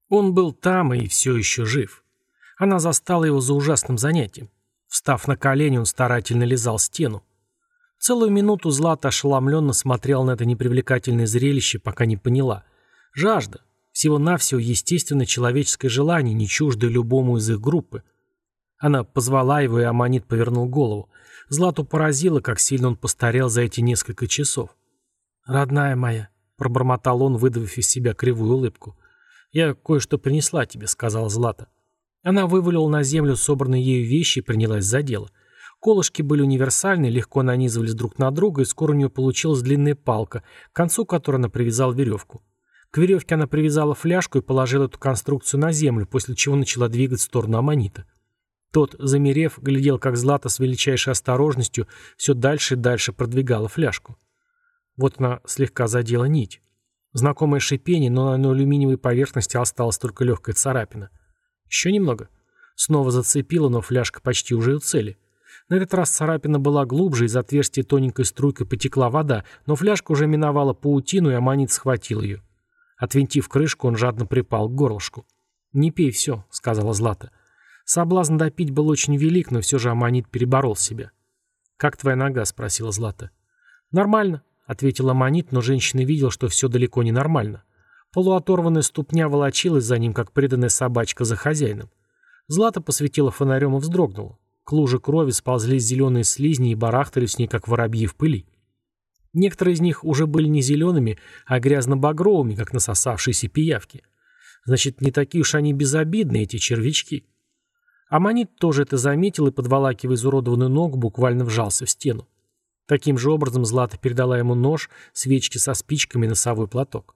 Он был там и все еще жив. Она застала его за ужасным занятием. Встав на колени, он старательно лизал стену. Целую минуту Злата ошеломленно смотрела на это непривлекательное зрелище, пока не поняла. Жажда. Всего-навсего естественно человеческое желание, не чуждое любому из их группы. Она позвала его, и Аманит повернул голову. Злату поразило, как сильно он постарел за эти несколько часов. «Родная моя», — пробормотал он, выдавив из себя кривую улыбку. «Я кое-что принесла тебе», — сказала Злата. Она вывалила на землю собранные ею вещи и принялась за дело. Колышки были универсальны, легко нанизывались друг на друга, и скоро у нее получилась длинная палка, к концу которой она привязала веревку. К веревке она привязала фляжку и положила эту конструкцию на землю, после чего начала двигать в сторону Аманита. Тот, замерев, глядел, как Злата с величайшей осторожностью все дальше и дальше продвигала фляжку. Вот она слегка задела нить. Знакомое шипение, но на алюминиевой поверхности осталась только легкая царапина. Еще немного. Снова зацепила, но фляжка почти уже у цели. На этот раз царапина была глубже, из отверстия тоненькой струйкой потекла вода, но фляжка уже миновала паутину, и Аманит схватил ее. Отвинтив крышку, он жадно припал к горлышку. «Не пей все», — сказала Злата. Соблазн допить был очень велик, но все же Аманит переборол себя. «Как твоя нога?» — спросила Злата. «Нормально», — ответил Аманит, но женщина видела, что все далеко не нормально. Полуоторванная ступня волочилась за ним, как преданная собачка за хозяином. Злата посветила фонарем и вздрогнула. К луже крови сползли зеленые слизни и барахтались в ней, как воробьи в пыли. Некоторые из них уже были не зелеными, а грязно-багровыми, как насосавшиеся пиявки. Значит, не такие уж они безобидные, эти червячки. Аманит тоже это заметил и, подволакивая изуродованную ногу, буквально вжался в стену. Таким же образом Злата передала ему нож, свечки со спичками и носовой платок.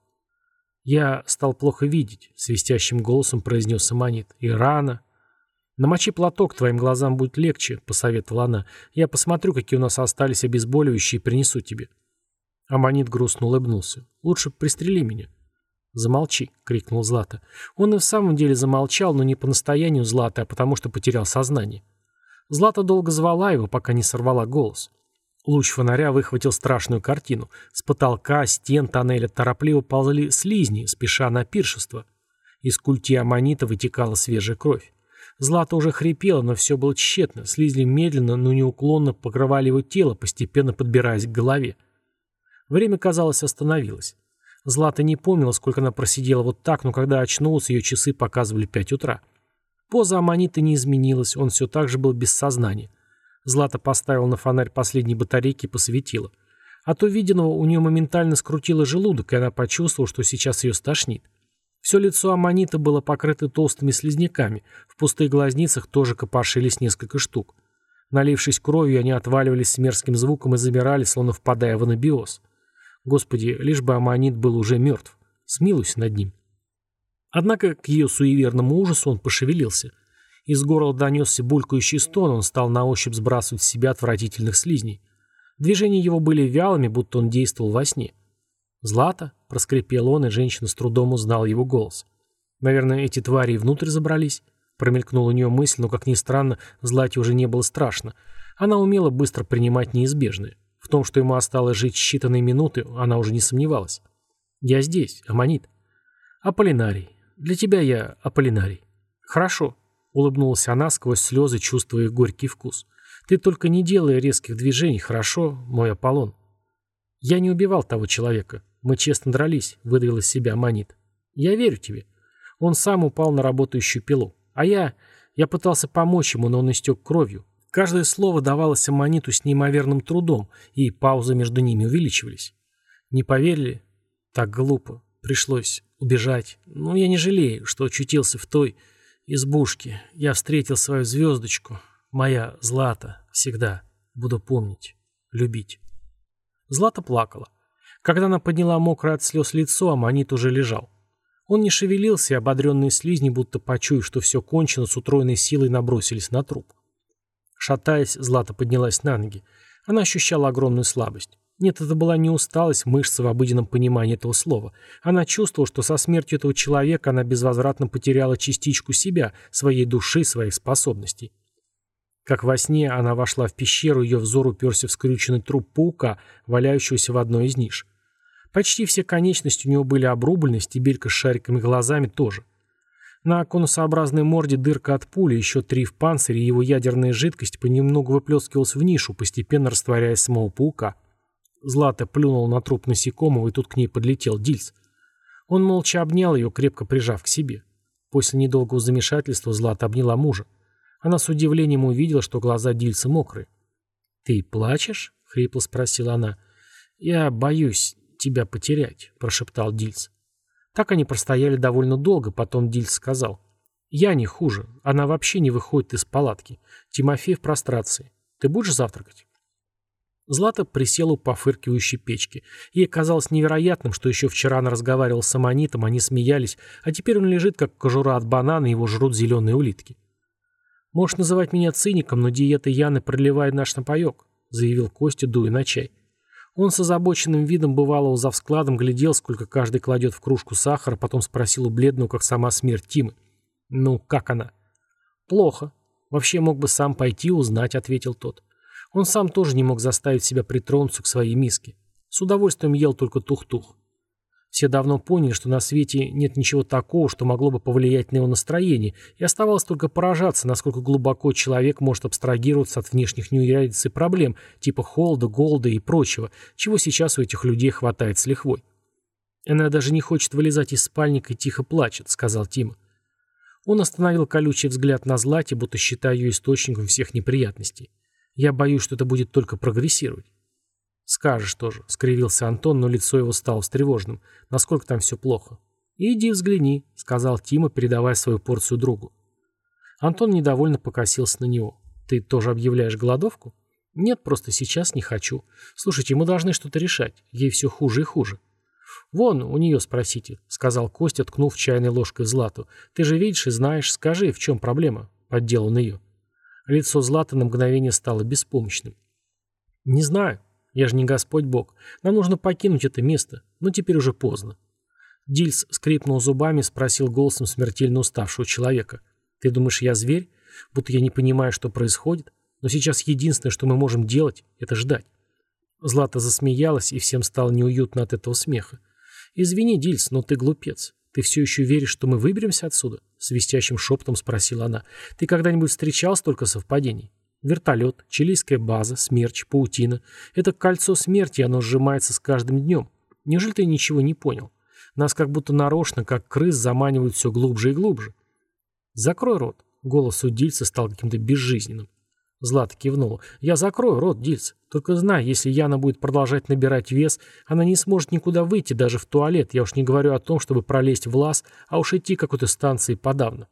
«Я стал плохо видеть», — свистящим голосом произнес Аманит. «И рано». «Намочи платок, твоим глазам будет легче», — посоветовала она. «Я посмотрю, какие у нас остались обезболивающие, и принесу тебе». Аманит грустно улыбнулся. «Лучше пристрели меня». «Замолчи», — крикнул Злата. Он и в самом деле замолчал, но не по настоянию Златы, а потому что потерял сознание. Злата долго звала его, пока не сорвала голос. Луч фонаря выхватил страшную картину. С потолка, стен, тоннеля торопливо ползли слизни, спеша на пиршество. Из культи Аманита вытекала свежая кровь. Злата уже хрипела, но все было тщетно. Слизни медленно, но неуклонно покрывали его тело, постепенно подбираясь к голове. Время, казалось, остановилось. Злата не помнила, сколько она просидела вот так, но когда очнулась, ее часы показывали 5 утра. Поза Аманита не изменилась, он все так же был без сознания. Злата поставила на фонарь последние батарейки и посветила. От увиденного у нее моментально скрутило желудок, и она почувствовала, что сейчас ее стошнит. Все лицо Аманита было покрыто толстыми слизняками, в пустых глазницах тоже копошились несколько штук. Налившись кровью, они отваливались с мерзким звуком и замирали, словно впадая в анабиоз. Господи, лишь бы Аманит был уже мертв. Смилуйся над ним. Однако к ее суеверному ужасу он пошевелился. Из горла донесся булькающий стон, он стал на ощупь сбрасывать с себя отвратительных слизней. Движения его были вялыми, будто он действовал во сне. «Злата?» — проскрипел он, и женщина с трудом узнала его голос. «Наверное, эти твари и внутрь забрались?» Промелькнула у нее мысль, но, как ни странно, Злате уже не было страшно. Она умела быстро принимать неизбежное. В том, что ему осталось жить считанные минуты, она уже не сомневалась. «Я здесь, Аманит». «Аполлинарий. Для тебя я Аполлинарий». «Хорошо», — улыбнулась она сквозь слезы, чувствуя их горький вкус. «Ты только не делай резких движений, хорошо, мой Аполлон». «Я не убивал того человека. Мы честно дрались», — выдавил из себя Аманит. «Я верю тебе». Он сам упал на работающую пилу. А я пытался помочь ему, но он истек кровью. Каждое слово давалось Аманиту с неимоверным трудом, и паузы между ними увеличивались. Не поверили? Так глупо. Пришлось убежать. Но я не жалею, что очутился в той избушке. Я встретил свою звездочку. Моя Злата. Всегда буду помнить. Любить. Злата плакала. Когда она подняла мокрое от слез лицо, Аманит уже лежал. Он не шевелился, и ободренные слизни, будто почуяв, что все кончено, с утроенной силой набросились на труп. Шатаясь, Злата поднялась на ноги. Она ощущала огромную слабость. Нет, это была не усталость мышцы в обыденном понимании этого слова. Она чувствовала, что со смертью этого человека она безвозвратно потеряла частичку себя, своей души, своих способностей. Как во сне она вошла в пещеру, ее взор уперся в скрюченный труп паука, валяющегося в одной из ниш. Почти все конечности у него были обрублены, стебелька с шариками глазами тоже. На конусообразной морде дырка от пули, еще 3 в панцире, и его ядерная жидкость понемногу выплескивалась в нишу, постепенно растворяя самого паука. Злата плюнула на труп насекомого, и тут к ней подлетел Дильс. Он молча обнял ее, крепко прижав к себе. После недолгого замешательства Злата обняла мужа. Она с удивлением увидела, что глаза Дильса мокрые. «Ты плачешь?» — хрипло спросила она. «Я боюсь тебя потерять», — прошептал Дильс. Так они простояли довольно долго, потом Дильс сказал. «Я не хуже. Она вообще не выходит из палатки. Тимофей в прострации. Ты будешь завтракать?» Злата присела у пофыркивающей печки. Ей казалось невероятным, что еще вчера она разговаривала с Аммонитом, они смеялись, а теперь он лежит, как кожура от банана, и его жрут зеленые улитки. «Можешь называть меня циником, но диета Яны проливает наш напоек», — заявил Костя, дуя на чай. Он с озабоченным видом бывалого за вскладом глядел, сколько каждый кладет в кружку сахара, потом спросил у бледного, как сама смерть, Тимы. «Ну, как она?» «Плохо. Вообще мог бы сам пойти узнать», — ответил тот. Он сам тоже не мог заставить себя притронуться к своей миске. С удовольствием ел только тух-тух. Все давно поняли, что на свете нет ничего такого, что могло бы повлиять на его настроение, и оставалось только поражаться, насколько глубоко человек может абстрагироваться от внешних неурядиц и проблем, типа холода, голода и прочего, чего сейчас у этих людей хватает с лихвой. «Она даже не хочет вылезать из спальника и тихо плачет», — сказал Тима. Он остановил колючий взгляд на Злате, будто считая ее источником всех неприятностей. «Я боюсь, что это будет только прогрессировать». «Скажешь тоже», — скривился Антон, но лицо его стало встревоженным. «Насколько там все плохо?» «Иди взгляни», — сказал Тима, передавая свою порцию другу. Антон недовольно покосился на него. «Ты тоже объявляешь голодовку?» «Нет, просто сейчас не хочу. Слушайте, мы должны что-то решать. Ей все хуже и хуже». «Вон, у нее спросите», — сказал Костя, ткнув чайной ложкой в Злату. «Ты же видишь и знаешь. Скажи, в чем проблема?» — поддел он ее. Лицо Златы на мгновение стало беспомощным. «Не знаю. Я же не Господь Бог. Нам нужно покинуть это место. Но теперь уже поздно». Дильс скрипнул зубами и спросил голосом смертельно уставшего человека. «Ты думаешь, я зверь? Будто я не понимаю, что происходит? Но сейчас единственное, что мы можем делать, это ждать». Злата засмеялась, и всем стало неуютно от этого смеха. «Извини, Дильс, но ты глупец. Ты все еще веришь, что мы выберемся отсюда?» Свистящим шепотом спросила она. «Ты когда-нибудь встречал столько совпадений? Вертолет, чилийская база, смерч, паутина. Это кольцо смерти, и оно сжимается с каждым днем. Неужели ты ничего не понял? Нас как будто нарочно, как крыс, заманивают все глубже и глубже». «Закрой рот». Голос у Дильса стал каким-то безжизненным. Злата кивнула. «Я закрою рот, Дильс. Только знай, если Яна будет продолжать набирать вес, она не сможет никуда выйти, даже в туалет. Я уж не говорю о том, чтобы пролезть в лаз, а уж идти к какой-то станции подавно».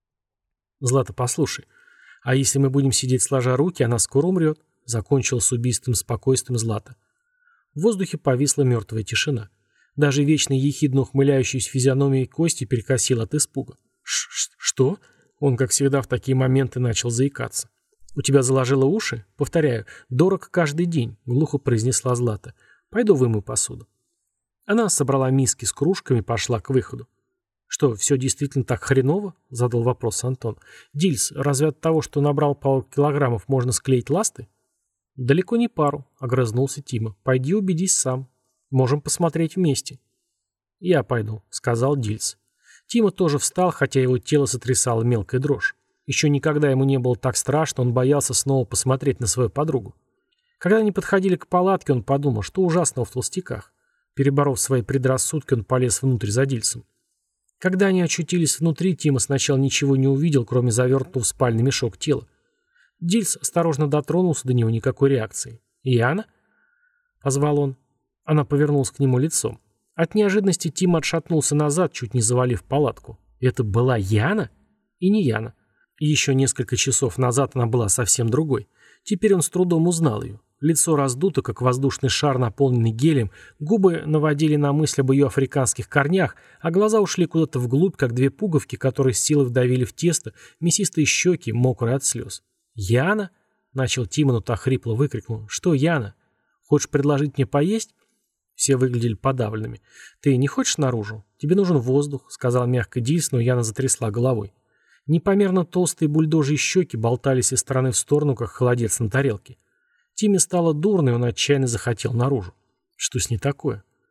«Злата, послушай, а если мы будем сидеть сложа руки, она скоро умрет», — закончил с убийственным спокойствием Злата. В воздухе повисла мертвая тишина. Даже вечно ехидно ухмыляющуюся физиономию Кости перекосил от испуга. «Что?» Он, как всегда, в такие моменты начал заикаться. «У тебя заложило уши? Повторяю, дорог каждый день», — глухо произнесла Злата. «Пойду вымою посуду». Она собрала миски с кружками и пошла к выходу. «Что, все действительно так хреново?» — задал вопрос Антон. «Дильс, разве от того, что набрал пару килограммов, можно склеить ласты?» «Далеко не пару», — огрызнулся Тима. «Пойди убедись сам. Можем посмотреть вместе». «Я пойду», — сказал Дильс. Тима тоже встал, хотя его тело сотрясало мелкая дрожь. Еще никогда ему не было так страшно, он боялся снова посмотреть на свою подругу. Когда они подходили к палатке, он подумал, что ужасного в толстяках. Переборов свои предрассудки, он полез внутрь за Дильсом. Когда они очутились внутри, Тима сначала ничего не увидел, кроме завернутого в спальный мешок тела. Дильс осторожно дотронулся до него, никакой реакции. «Яна?» — позвал он. Она повернулась к нему лицом. От неожиданности Тима отшатнулся назад, чуть не завалив палатку. Это была Яна? И не Яна. И еще несколько часов назад она была совсем другой. Теперь он с трудом узнал ее. Лицо раздуто, как воздушный шар, наполненный гелием, губы наводили на мысль об ее африканских корнях, а глаза ушли куда-то вглубь, как две пуговки, которые с силой вдавили в тесто, мясистые щеки, мокрые от слез. «Яна?» — начал Тима, но та хрипло выкрикнул. «Что, Яна? Хочешь предложить мне поесть?» Все выглядели подавленными. «Ты не хочешь наружу? Тебе нужен воздух», — сказал мягко Дильс, но Яна затрясла головой. Непомерно толстые бульдожьи щеки болтались из стороны в сторону, как холодец на тарелке. Тиме стало дурно, и он отчаянно захотел наружу. Что с ней такое?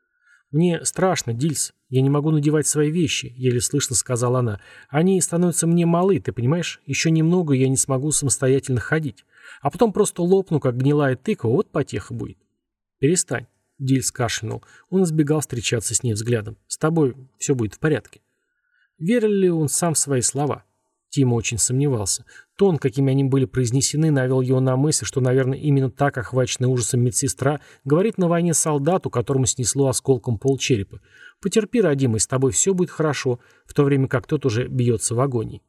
«Мне страшно, Дильс. Я не могу надевать свои вещи», — еле слышно сказала она. «Они становятся мне малы, ты понимаешь? Еще немного, и я не смогу самостоятельно ходить. А потом просто лопну, как гнилая тыква, вот потеха будет». «Перестань», — Дильс кашлянул. Он избегал встречаться с ней взглядом. «С тобой все будет в порядке». Верил ли он сам в свои слова? Тима очень сомневался. Тон, какими они были произнесены, навел его на мысль, что, наверное, именно так охваченная ужасом медсестра говорит на войне солдату, которому снесло осколком полчерепа. «Потерпи, родимый, с тобой все будет хорошо», в то время как тот уже бьется в агонии.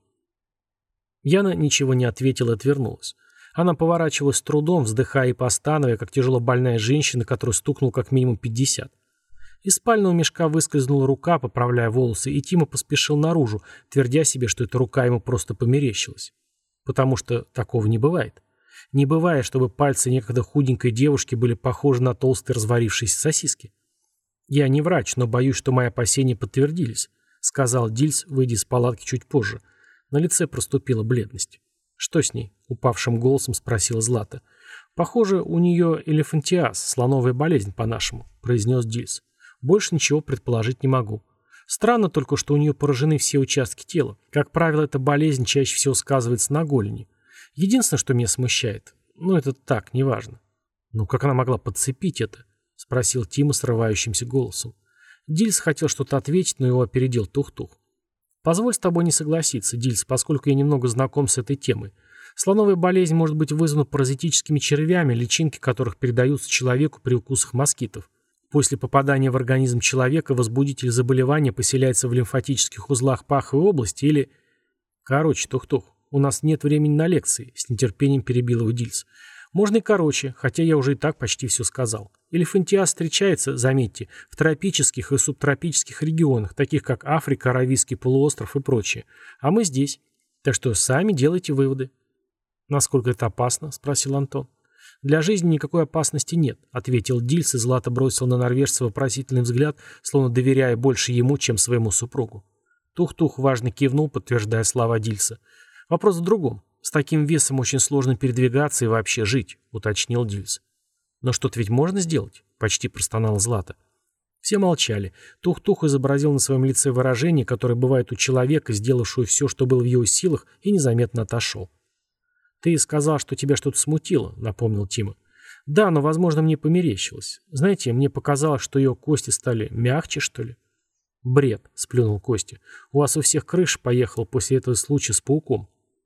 Яна ничего не ответила и отвернулась. Она поворачивалась с трудом, вздыхая и постановая, как тяжело больная женщина, которой стукнул как минимум 50. Из спального мешка выскользнула рука, поправляя волосы, и Тима поспешил наружу, твердя себе, что эта рука ему просто померещилась. Потому что такого не бывает. Не бывает, чтобы пальцы некогда худенькой девушки были похожи на толстые разварившиеся сосиски. «Я не врач, но боюсь, что мои опасения подтвердились», — сказал Дильс, выйдя из палатки чуть позже. На лице проступила бледность. «Что с ней?» — упавшим голосом спросила Злата. «Похоже, у нее элефантиаз, слоновая болезнь по-нашему», — произнес Дильс. «Больше ничего предположить не могу. Странно только, что у нее поражены все участки тела. Как правило, эта болезнь чаще всего сказывается на голени. Единственное, что меня смущает, это так, неважно». «Ну, как она могла подцепить это?» — спросил Тима срывающимся голосом. Дильс хотел что-то ответить, но его опередил Тух-Тух. «Позволь с тобой не согласиться, Дильс, поскольку я немного знаком с этой темой. Слоновая болезнь может быть вызвана паразитическими червями, личинки которых передаются человеку при укусах москитов. После попадания в организм человека возбудитель заболевания поселяется в лимфатических узлах паховой области или... Короче, Тух-Тух, у нас нет времени на лекции, с нетерпением перебил его Дильс. Можно и короче, хотя я уже и так почти все сказал. Элефантиаз встречается, заметьте, в тропических и субтропических регионах, таких как Африка, Аравийский полуостров и прочее. А мы здесь. Так что сами делайте выводы. «Насколько это опасно?» – спросил Антон. «Для жизни никакой опасности нет», — ответил Дильс, и Злата бросил на норвежца вопросительный взгляд, словно доверяя больше ему, чем своему супругу. Тух-Тух важно кивнул, подтверждая слова Дильса. «Вопрос в другом. С таким весом очень сложно передвигаться и вообще жить», — уточнил Дильс. «Но что-то ведь можно сделать?» — почти простонала Злата. Все молчали. Тух-Тух изобразил на своем лице выражение, которое бывает у человека, сделавшего все, что было в его силах, и незаметно отошел. «Ты сказал, что тебя что-то смутило», — напомнил Тима. «Да, но, возможно, мне померещилось. Знаете, мне показалось, что ее кости стали мягче, что ли». «Бред», — сплюнул Костя. «У вас у всех крыша поехала после этого случая с пауком».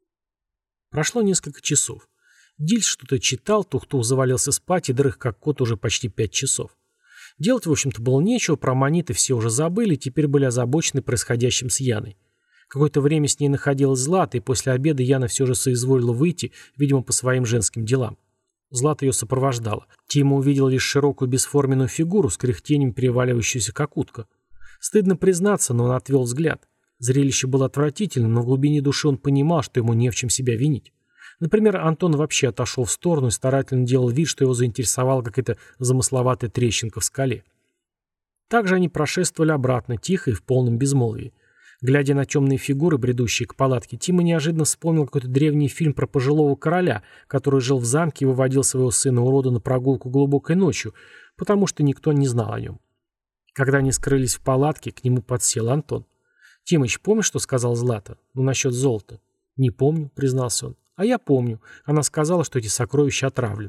Прошло несколько часов. Дильс что-то читал, Тух-Тух завалился спать и дрых, как кот, уже почти 5 часов. Делать, в общем-то, было нечего, про мониты все уже забыли, теперь были озабочены происходящим с Яной. Какое-то время с ней находилась Злата, и после обеда Яна все же соизволила выйти, видимо, по своим женским делам. Злата ее сопровождала. Тима увидел лишь широкую бесформенную фигуру с кряхтением, переваливающуюся как утка. Стыдно признаться, но он отвел взгляд. Зрелище было отвратительным, но в глубине души он понимал, что ему не в чем себя винить. Например, Антон вообще отошел в сторону и старательно делал вид, что его заинтересовала какая-то замысловатая трещинка в скале. Также они прошествовали обратно, тихо и в полном безмолвии. Глядя на темные фигуры, бредущие к палатке, Тима неожиданно вспомнил какой-то древний фильм про пожилого короля, который жил в замке и выводил своего сына-урода на прогулку глубокой ночью, потому что никто не знал о нем. Когда они скрылись в палатке, к нему подсел Антон. «Тимыч, помнишь, что сказал Злата? Насчет золота?» «Не помню», — признался он. «А я помню. Она сказала, что эти сокровища отравлены».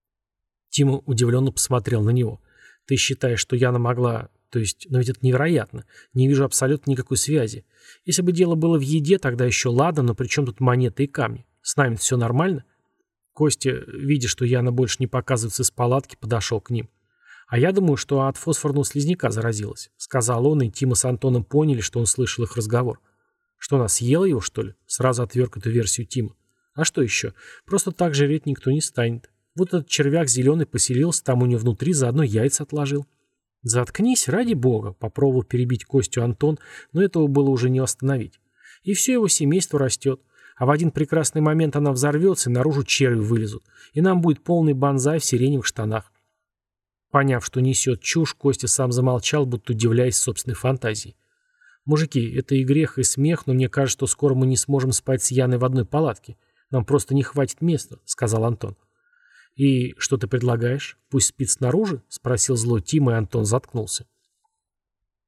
Тима удивленно посмотрел на него. «Ты считаешь, что Яна могла... но ведь это невероятно. Не вижу абсолютно никакой связи. Если бы дело было в еде, тогда еще ладно, но при чем тут монеты и камни? С нами все нормально?» Костя, видя, что Яна больше не показывается из палатки, подошел к ним. «А я думаю, что от фосфорного слизняка заразилась», — сказал он, и Тима с Антоном поняли, что он слышал их разговор. «Что, она съела его, что ли?» — сразу отверг эту версию Тима. «А что еще? Просто так жреть никто не станет. Вот этот червяк зеленый поселился, там у нее внутри, заодно яйца отложил». «Заткнись, ради бога», — попробовал перебить Костю Антон, но этого было уже не остановить. «И все его семейство растет. А в один прекрасный момент она взорвется, и наружу черви вылезут. И нам будет полный банзай в сиреневых штанах». Поняв, что несет чушь, Костя сам замолчал, будто удивляясь собственной фантазии. «Мужики, это и грех, и смех, но мне кажется, что скоро мы не сможем спать с Яной в одной палатке. Нам просто не хватит места», — сказал Антон. «И что ты предлагаешь? Пусть спит снаружи?» — спросил злой Тима, и Антон заткнулся.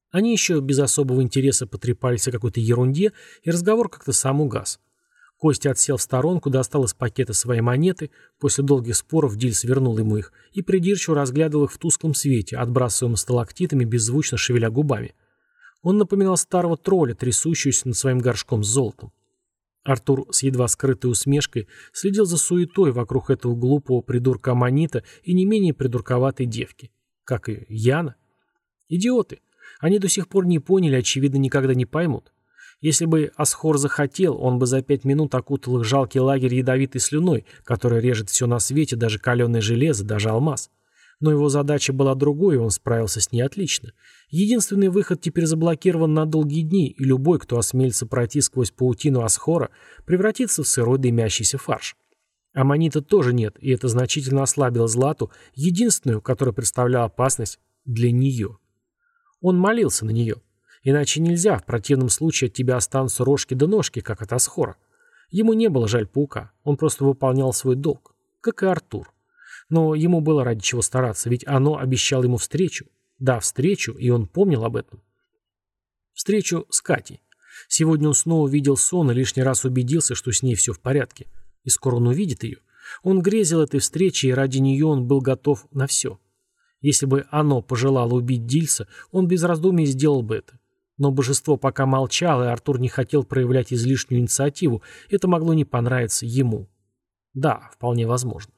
Они еще без особого интереса потрепались о какой-то ерунде, и разговор как-то сам угас. Костя отсел в сторонку, достал из пакета свои монеты, после долгих споров Дильс вернул ему их и придирчиво разглядывал их в тусклом свете, отбрасываемым сталактитами, беззвучно шевеля губами. Он напоминал старого тролля, трясущегося над своим горшком с золотом. Артур с едва скрытой усмешкой следил за суетой вокруг этого глупого придурка Аманита и не менее придурковатой девки. Как и Яна. Идиоты. Они до сих пор не поняли, очевидно, никогда не поймут. Если бы Асхор захотел, он бы за 5 минут окутал их жалкий лагерь ядовитой слюной, которая режет все на свете, даже каленое железо, даже алмаз. Но его задача была другой, и он справился с ней отлично. Единственный выход теперь заблокирован на долгие дни, и любой, кто осмелится пройти сквозь паутину Асхора, превратится в сырой дымящийся фарш. Аманита тоже нет, и это значительно ослабило Злату, единственную, которая представляла опасность для нее. Он молился на нее. Иначе нельзя, в противном случае от тебя останутся рожки да ножки, как от Асхора. Ему не было жаль паука, он просто выполнял свой долг, как и Артур. Но ему было ради чего стараться, ведь оно обещало ему встречу. Да, встречу, и он помнил об этом. Встречу с Катей. Сегодня он снова видел сон и лишний раз убедился, что с ней все в порядке. И скоро он увидит ее. Он грезил этой встречей, и ради нее он был готов на все. Если бы оно пожелало убить Дильса, он без раздумий сделал бы это. Но божество пока молчало, и Артур не хотел проявлять излишнюю инициативу. Это могло не понравиться ему. Да, вполне возможно.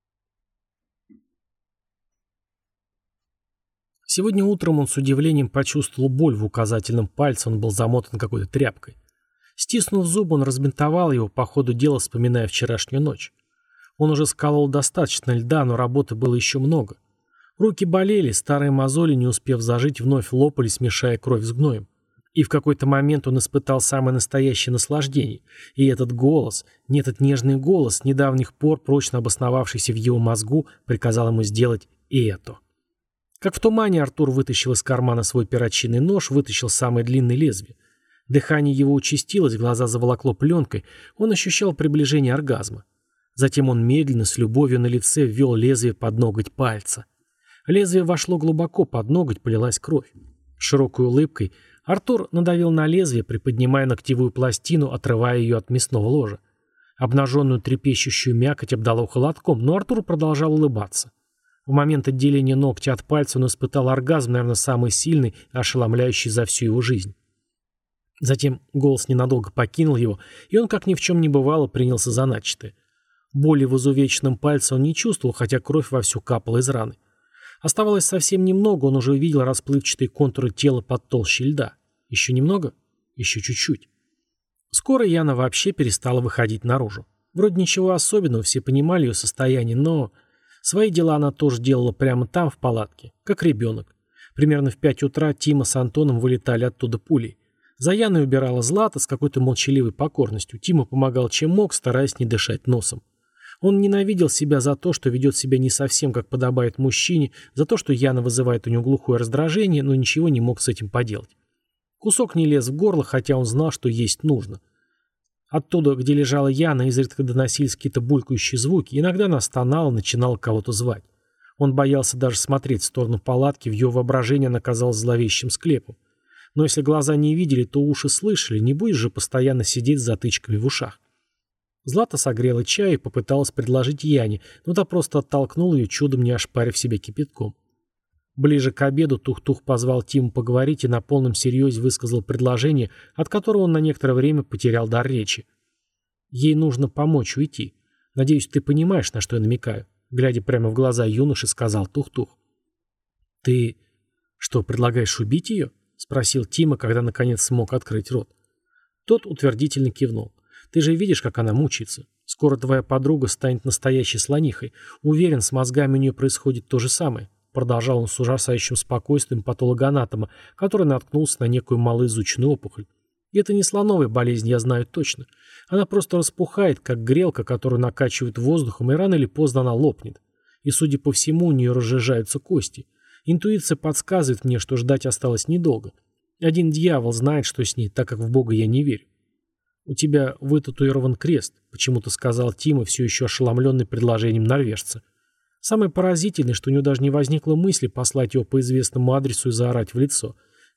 Сегодня утром он с удивлением почувствовал боль в указательном пальце, он был замотан какой-то тряпкой. Стиснув зуб, он разбинтовал его, по ходу дела вспоминая вчерашнюю ночь. Он уже сколол достаточно льда, но работы было еще много. Руки болели, старые мозоли, не успев зажить, вновь лопались, мешая кровь с гноем. И в какой-то момент он испытал самое настоящее наслаждение. И этот голос, не этот нежный голос, с недавних пор прочно обосновавшийся в его мозгу, приказал ему сделать и это. Как в тумане Артур вытащил из кармана свой перочинный нож, вытащил самое длинное лезвие. Дыхание его участилось, глаза заволокло пленкой, он ощущал приближение оргазма. Затем он медленно, с любовью на лице, ввел лезвие под ноготь пальца. Лезвие вошло глубоко, под ноготь полилась кровь. Широкой улыбкой Артур надавил на лезвие, приподнимая ногтевую пластину, отрывая ее от мясного ложа. Обнаженную трепещущую мякоть обдало холодком, но Артур продолжал улыбаться. В момент отделения ногтя от пальца он испытал оргазм, наверное, самый сильный, ошеломляющий за всю его жизнь. Затем голос ненадолго покинул его, и он, как ни в чем не бывало, принялся за начатое. Боли в изувеченном пальце он не чувствовал, хотя кровь вовсю капала из раны. Оставалось совсем немного, он уже увидел расплывчатые контуры тела под толщей льда. Еще немного? Еще чуть-чуть. Скоро Яна вообще перестала выходить наружу. Вроде ничего особенного, все понимали ее состояние, но... Свои дела она тоже делала прямо там, в палатке, как ребенок. Примерно в 5 утра Тима с Антоном вылетали оттуда пулей. За Яной убирала Злата с какой-то молчаливой покорностью. Тима помогал чем мог, стараясь не дышать носом. Он ненавидел себя за то, что ведет себя не совсем как подобает мужчине, за то, что Яна вызывает у него глухое раздражение, но ничего не мог с этим поделать. Кусок не лез в горло, хотя он знал, что есть нужно. Оттуда, где лежала Яна, изредка доносились какие-то булькающие звуки, иногда она стонала, начинала кого-то звать. Он боялся даже смотреть в сторону палатки, в ее воображении она казалась зловещим склепом. Но если глаза не видели, то уши слышали, не будешь же постоянно сидеть с затычками в ушах. Злата согрела чай и попыталась предложить Яне, но та просто оттолкнула ее, чудом не ошпарив себя кипятком. Ближе к обеду Тух-Тух позвал Тиму поговорить и на полном серьезе высказал предложение, от которого он на некоторое время потерял дар речи. Ей нужно помочь уйти. Надеюсь, ты понимаешь, на что я намекаю. Глядя прямо в глаза юноши, сказал Тух-Тух. «Ты что, предлагаешь убить ее?» — спросил Тима, когда наконец смог открыть рот. Тот утвердительно кивнул. «Ты же видишь, как она мучается. Скоро твоя подруга станет настоящей слонихой. Уверен, с мозгами у нее происходит то же самое». Продолжал он с ужасающим спокойствием патологоанатома, который наткнулся на некую малоизученную опухоль. И это не слоновая болезнь, я знаю точно. Она просто распухает, как грелка, которую накачивают воздухом, и рано или поздно она лопнет. И, судя по всему, у нее разжижаются кости. Интуиция подсказывает мне, что ждать осталось недолго. Один дьявол знает, что с ней, так как в Бога я не верю. «У тебя вытатуирован крест», — почему-то сказал Тима, все еще ошеломленный предложением норвежца. Самое поразительное, что у него даже не возникло мысли послать его по известному адресу и заорать в лицо.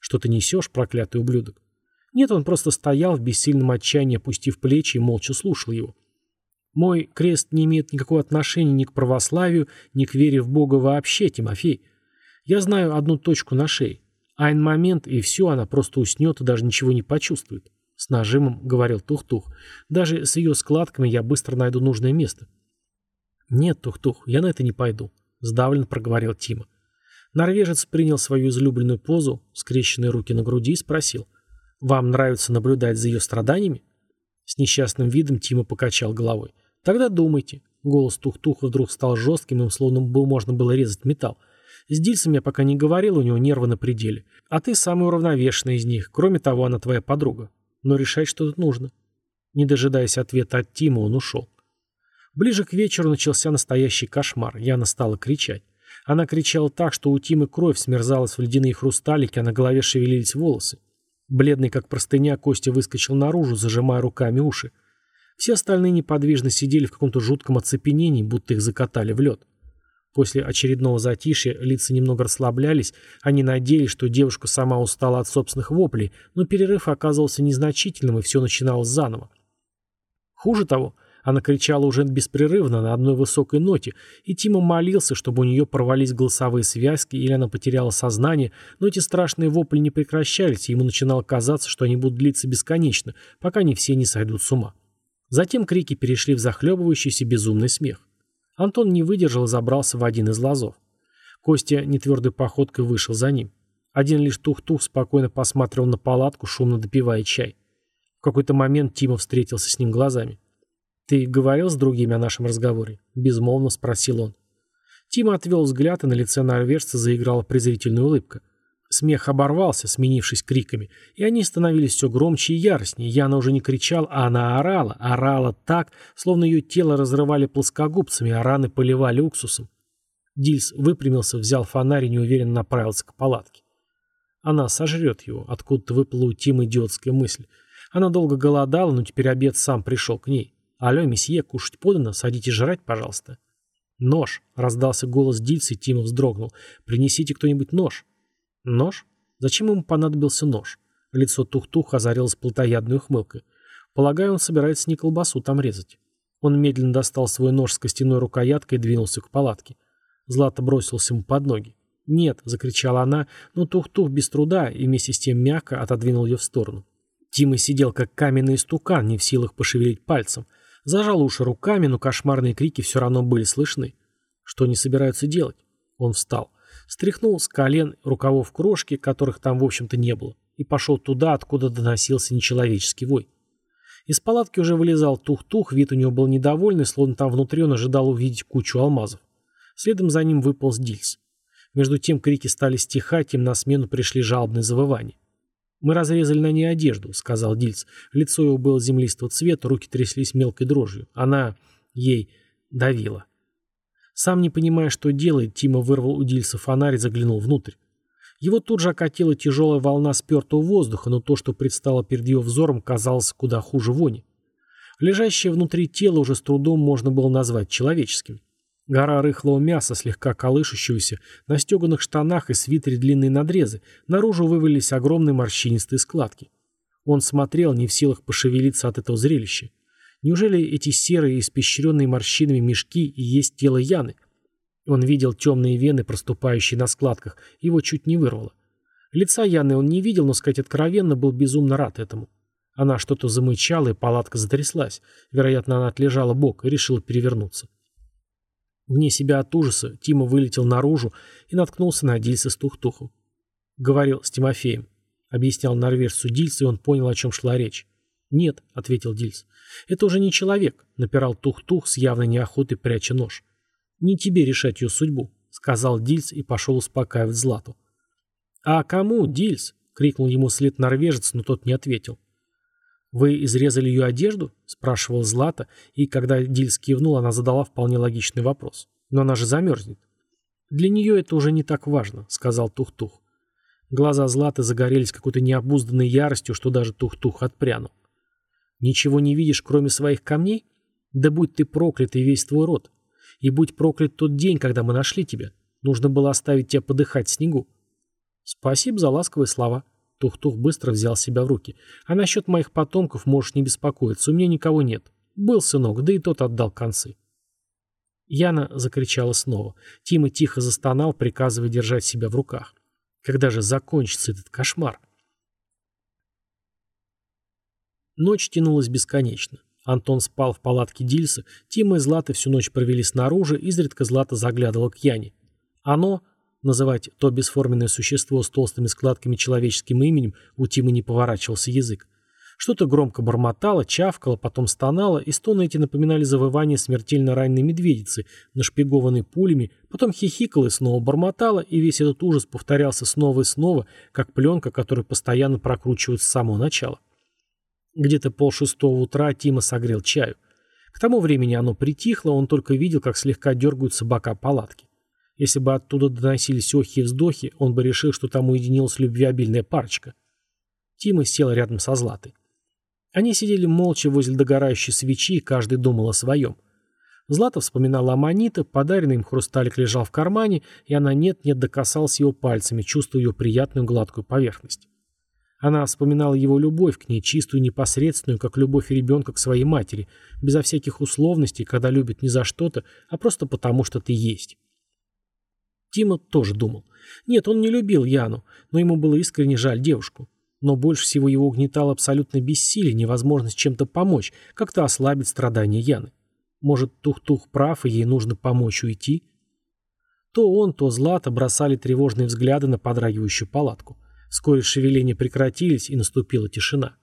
«Что ты несешь, проклятый ублюдок?» Нет, он просто стоял в бессильном отчаянии, опустив плечи, и молча слушал его. «Мой крест не имеет никакого отношения ни к православию, ни к вере в Бога вообще, Тимофей. Я знаю одну точку на шее. Айн-момент, и все, она просто уснет и даже ничего не почувствует», — с нажимом говорил Тух-Тух. «Даже с ее складками я быстро найду нужное место». «Нет, Тух-Тух, я на это не пойду», — сдавленно проговорил Тима. Норвежец принял свою излюбленную позу, скрещенные руки на груди, и спросил: «Вам нравится наблюдать за ее страданиями?» С несчастным видом Тима покачал головой. «Тогда думайте». Голос Тух-Туха вдруг стал жестким, им словно можно было резать металл. «С Дильсом я пока не говорил, у него нервы на пределе. А ты самый уравновешенный из них. Кроме того, она твоя подруга. Но решать что тут нужно». Не дожидаясь ответа от Тима, он ушел. Ближе к вечеру начался настоящий кошмар. Яна стала кричать. Она кричала так, что у Тимы кровь смерзалась в ледяные хрусталики, а на голове шевелились волосы. Бледный, как простыня, Костя выскочил наружу, зажимая руками уши. Все остальные неподвижно сидели в каком-то жутком оцепенении, будто их закатали в лед. После очередного затишья лица немного расслаблялись, они надеялись, что девушка сама устала от собственных воплей, но перерыв оказывался незначительным, и все начиналось заново. Хуже того, она кричала уже беспрерывно на одной высокой ноте, и Тима молился, чтобы у нее порвались голосовые связки или она потеряла сознание, но эти страшные вопли не прекращались, и ему начинало казаться, что они будут длиться бесконечно, пока они все не сойдут с ума. Затем крики перешли в захлебывающийся безумный смех. Антон не выдержал и забрался в один из лазов. Костя нетвердой походкой вышел за ним. Один лишь Тух-Тух спокойно посматривал на палатку, шумно допивая чай. В какой-то момент Тима встретился с ним глазами. «Ты говорил с другими о нашем разговоре?» — безмолвно спросил он. Тима отвел взгляд, и на лице норвежца заиграла презрительная улыбка. Смех оборвался, сменившись криками, и они становились все громче и яростнее. Яна уже не кричала, а она орала так, словно ее тело разрывали плоскогубцами, а раны поливали уксусом. Дильс выпрямился, взял фонарь и неуверенно направился к палатке. Она сожрет его, откуда-то выплыла у Тимы идиотская мысль. Она долго голодала, но теперь обед сам пришел к ней. «Алло, месье, кушать подано? Садитесь жрать, пожалуйста». «Нож!» — раздался голос Дильса, и Тима вздрогнул. «Принесите кто-нибудь нож». «Нож? Зачем ему понадобился нож?» Лицо Тух-Туха озарилось плотоядной ухмылкой. «Полагаю, он собирается не колбасу там резать». Он медленно достал свой нож с костяной рукояткой и двинулся к палатке. Злата бросилась ему под ноги. «Нет!» — закричала она, но Тух-Тух без труда и вместе с тем мягко отодвинул ее в сторону. Тима сидел как каменный истукан, не в силах пошевелить пальцем. Зажал уши руками, но кошмарные крики все равно были слышны. Что они собираются делать? Он встал. Стряхнул с колен рукавов крошки, которых там, в общем-то, не было, и пошел туда, откуда доносился нечеловеческий вой. Из палатки уже вылезал Тух-Тух, вид у него был недовольный, словно там внутри он ожидал увидеть кучу алмазов. Следом за ним выполз Дильс. Между тем крики стали стихать, им на смену пришли жалобные завывания. «Мы разрезали на ней одежду», — сказал Дильс. Лицо его было землистого цвета, руки тряслись мелкой дрожью. Она ей давила. Сам не понимая, что делает, Тима вырвал у Дильса фонарь и заглянул внутрь. Его тут же окатила тяжелая волна спертого воздуха, но то, что предстало перед его взором, казалось куда хуже вони. Лежащее внутри тело уже с трудом можно было назвать человеческим. Гора рыхлого мяса, слегка колышущегося, на стеганых штанах и свитере длинные надрезы, наружу вывалились огромные морщинистые складки. Он смотрел, не в силах пошевелиться от этого зрелища. Неужели эти серые, испещренные морщинами мешки и есть тело Яны? Он видел темные вены, проступающие на складках, его чуть не вырвало. Лица Яны он не видел, но, сказать откровенно, был безумно рад этому. Она что-то замычала, и палатка затряслась. Вероятно, она отлежала бок и решила перевернуться. Вне себя от ужаса Тима вылетел наружу и наткнулся на Дильса с Тух-Тухом. «Говорил с Тимофеем», — объяснял норвежцу Дильс, и он понял, о чем шла речь. «Нет», — ответил Дильс. «Это уже не человек», — напирал Тух-Тух с явной неохотой, пряча нож. «Не тебе решать ее судьбу», — сказал Дильс и пошел успокаивать Злату. «А кому, Дильс?» — крикнул ему вслед норвежец, но тот не ответил. «Вы изрезали ее одежду?» — спрашивал Злата, и когда Дильс кивнул, она задала вполне логичный вопрос. «Но она же замерзнет». «Для нее это уже не так важно», — сказал Тух-Тух. Глаза Златы загорелись какой-то необузданной яростью, что даже Тух-Тух отпрянул. «Ничего не видишь, кроме своих камней? Да будь ты проклят и весь твой род. И будь проклят тот день, когда мы нашли тебя. Нужно было оставить тебя подыхать в снегу». «Спасибо за ласковые слова», Тух-Тух быстро взял себя в руки. «А насчет моих потомков можешь не беспокоиться, у меня никого нет. Был сынок, да и тот отдал концы». Яна закричала снова. Тима тихо застонал, приказывая держать себя в руках. Когда же закончится этот кошмар? Ночь тянулась бесконечно. Антон спал в палатке Дильса, Тима и Злата всю ночь провели снаружи, изредка Злата заглядывала к Яне. Оно, называть то бесформенное существо с толстыми складками человеческим именем, у Тимы не поворачивался язык. Что-то громко бормотало, чавкало, потом стонало, и стоны эти напоминали завывание смертельно раненой медведицы, нашпигованной пулями, потом хихикало и снова бормотало, и весь этот ужас повторялся снова и снова, как пленка, которую постоянно прокручивают с самого начала. Где-то 5:30 утра Тима согрел чаю. К тому времени оно притихло, он только видел, как слегка дергаются бока палатки. Если бы оттуда доносились охи и вздохи, он бы решил, что там уединилась любвеобильная парочка. Тима сел рядом со Златой. Они сидели молча возле догорающей свечи, и каждый думал о своем. Злата вспоминала Аманита, подаренный им хрусталик лежал в кармане, и она нет-нет докасалась его пальцами, чувствуя ее приятную гладкую поверхность. Она вспоминала его любовь к ней, чистую и непосредственную, как любовь ребенка к своей матери, безо всяких условностей, когда любит не за что-то, а просто потому, что ты есть. Тима тоже думал. Нет, он не любил Яну, но ему было искренне жаль девушку. Но больше всего его угнетало абсолютно бессилие, невозможность чем-то помочь, как-то ослабить страдания Яны. Может, Тух-Тух прав, и ей нужно помочь уйти? То он, то Злата бросали тревожные взгляды на подрагивающую палатку. Вскоре шевеления прекратились, и наступила тишина.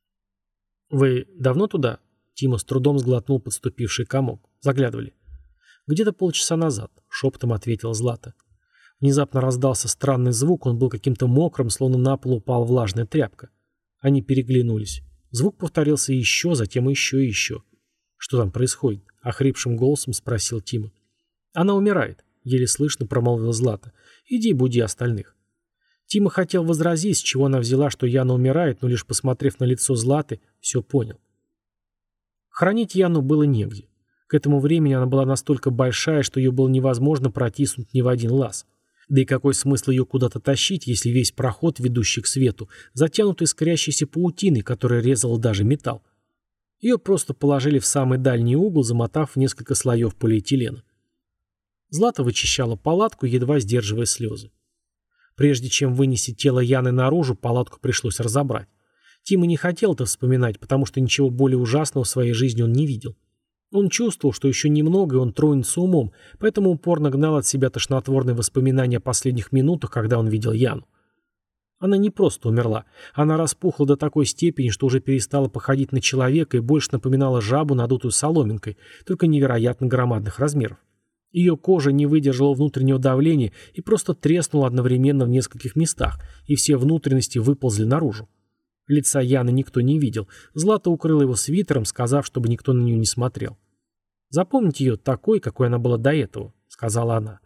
«Вы давно туда?» Тима с трудом сглотнул подступивший комок. Заглядывали. «Где-то полчаса назад», — шепотом ответила Злата. Внезапно раздался странный звук, он был каким-то мокрым, словно на пол упала влажная тряпка. Они переглянулись. Звук повторился еще, затем еще и еще. «Что там происходит?» — охрипшим голосом спросил Тима. «Она умирает», — еле слышно промолвила Злата. «Иди буди остальных». Тима хотел возразить, с чего она взяла, что Яна умирает, но лишь посмотрев на лицо Златы, все понял. Хранить Яну было негде. К этому времени она была настолько большая, что ее было невозможно протиснуть ни в один лаз. Да и какой смысл ее куда-то тащить, если весь проход, ведущий к свету, затянут искрящейся паутиной, которая резала даже металл. Ее просто положили в самый дальний угол, замотав в несколько слоев полиэтилена. Злата вычищала палатку, едва сдерживая слезы. Прежде чем вынести тело Яны наружу, палатку пришлось разобрать. Тима не хотел это вспоминать, потому что ничего более ужасного в своей жизни он не видел. Он чувствовал, что еще немного, и он тронется умом, поэтому упорно гнал от себя тошнотворные воспоминания о последних минутах, когда он видел Яну. Она не просто умерла. Она распухла до такой степени, что уже перестала походить на человека и больше напоминала жабу, надутую соломинкой, только невероятно громадных размеров. Ее кожа не выдержала внутреннего давления и просто треснула одновременно в нескольких местах, и все внутренности выползли наружу. Лица Яны никто не видел. Злата укрыла его свитером, сказав, чтобы никто на нее не смотрел. «Запомните ее такой, какой она была до этого», — сказала она.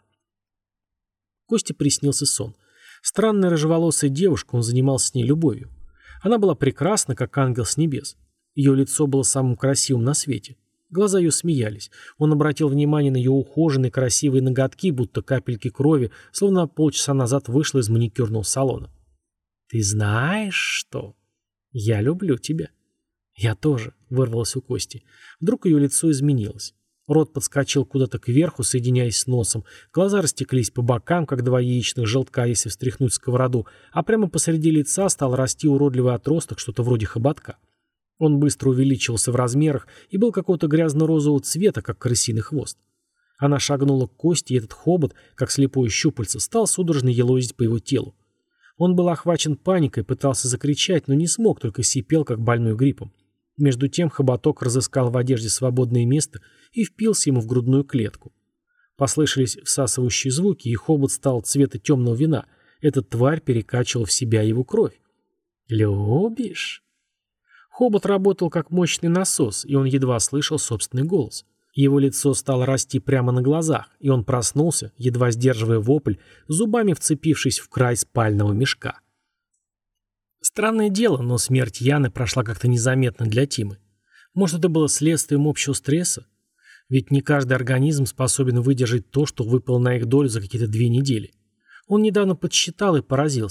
Косте приснился сон. Странная рыжеволосая девушка, он занимался с ней любовью. Она была прекрасна, как ангел с небес. Ее лицо было самым красивым на свете. Глаза ее смеялись. Он обратил внимание на ее ухоженные красивые ноготки, будто капельки крови, словно полчаса назад вышла из маникюрного салона. «Ты знаешь что? Я люблю тебя». «Я тоже», — вырвалось у Кости. Вдруг ее лицо изменилось. Рот подскочил куда-то кверху, соединяясь с носом. Глаза растеклись по бокам, как два яичных желтка, если встряхнуть сковороду, а прямо посреди лица стал расти уродливый отросток, что-то вроде хоботка. Он быстро увеличивался в размерах и был какого-то грязно-розового цвета, как крысиный хвост. Она шагнула к Косте, и этот хобот, как слепое щупальце, стал судорожно елозить по его телу. Он был охвачен паникой, пытался закричать, но не смог, только сипел, как больной гриппом. Между тем хоботок разыскал в одежде свободное место и впился ему в грудную клетку. Послышались всасывающие звуки, и хобот стал цвета темного вина. Эта тварь перекачивала в себя его кровь. «Любишь?» Хобот работал как мощный насос, и он едва слышал собственный голос. Его лицо стало расти прямо на глазах, и он проснулся, едва сдерживая вопль, зубами вцепившись в край спального мешка. Странное дело, но смерть Яны прошла как-то незаметно для Тимы. Может, это было следствием общего стресса? Ведь не каждый организм способен выдержать то, что выпало на их долю за какие-то 2 недели. Он недавно подсчитал и поразился.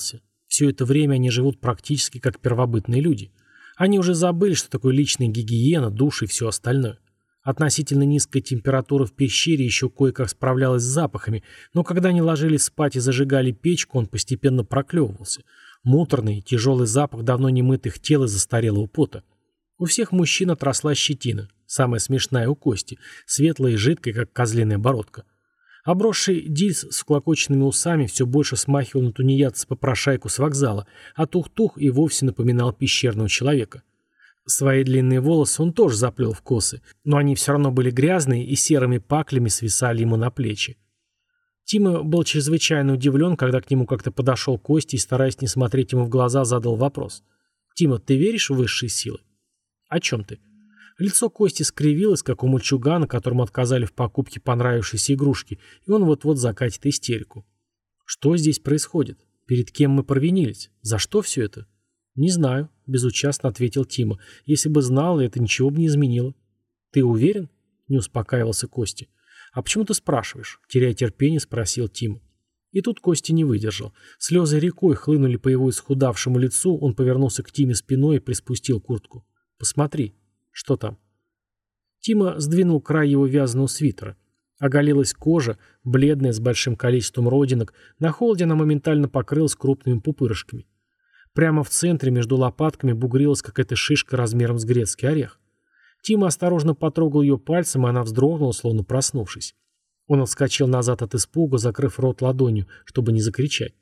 Все это время они живут практически как первобытные люди. Они уже забыли, что такое личная гигиена, душ и все остальное. Относительно низкая температура в пещере еще кое-как справлялась с запахами, но когда они ложились спать и зажигали печку, он постепенно проклевывался. Муторный, тяжелый запах давно немытых тел и застарелого пота. У всех мужчин отросла щетина, самая смешная у Кости, светлая и жидкая, как козлиная бородка. Обросший Дильс с вклокоченными усами все больше смахивал на тунеядца-попрошайку с вокзала, а Тух-Тух и вовсе напоминал пещерного человека. Свои длинные волосы он тоже заплел в косы, но они все равно были грязные и серыми паклями свисали ему на плечи. Тима был чрезвычайно удивлен, когда к нему как-то подошел Костя и, стараясь не смотреть ему в глаза, задал вопрос. «Тима, ты веришь в высшие силы?» «О чем ты?» Лицо Кости скривилось, как у мальчугана, которому отказали в покупке понравившейся игрушки, и он вот-вот закатит истерику. «Что здесь происходит? Перед кем мы провинились? За что все это?» «Не знаю», — безучастно ответил Тима. «Если бы знал, это ничего бы не изменило». «Ты уверен?» — не успокаивался Костя. «А почему ты спрашиваешь?» — теряя терпение, спросил Тима. И тут Костя не выдержал. Слезы рекой хлынули по его исхудавшему лицу, он повернулся к Тиме спиной и приспустил куртку. «Посмотри, что там?» Тима сдвинул край его вязаного свитера. Оголилась кожа, бледная, с большим количеством родинок, на холоде она моментально покрылась крупными пупырышками. Прямо в центре между лопатками бугрилась какая-то шишка размером с грецкий орех. Тима осторожно потрогал ее пальцем, и она вздрогнула, словно проснувшись. Он отскочил назад от испуга, закрыв рот ладонью, чтобы не закричать.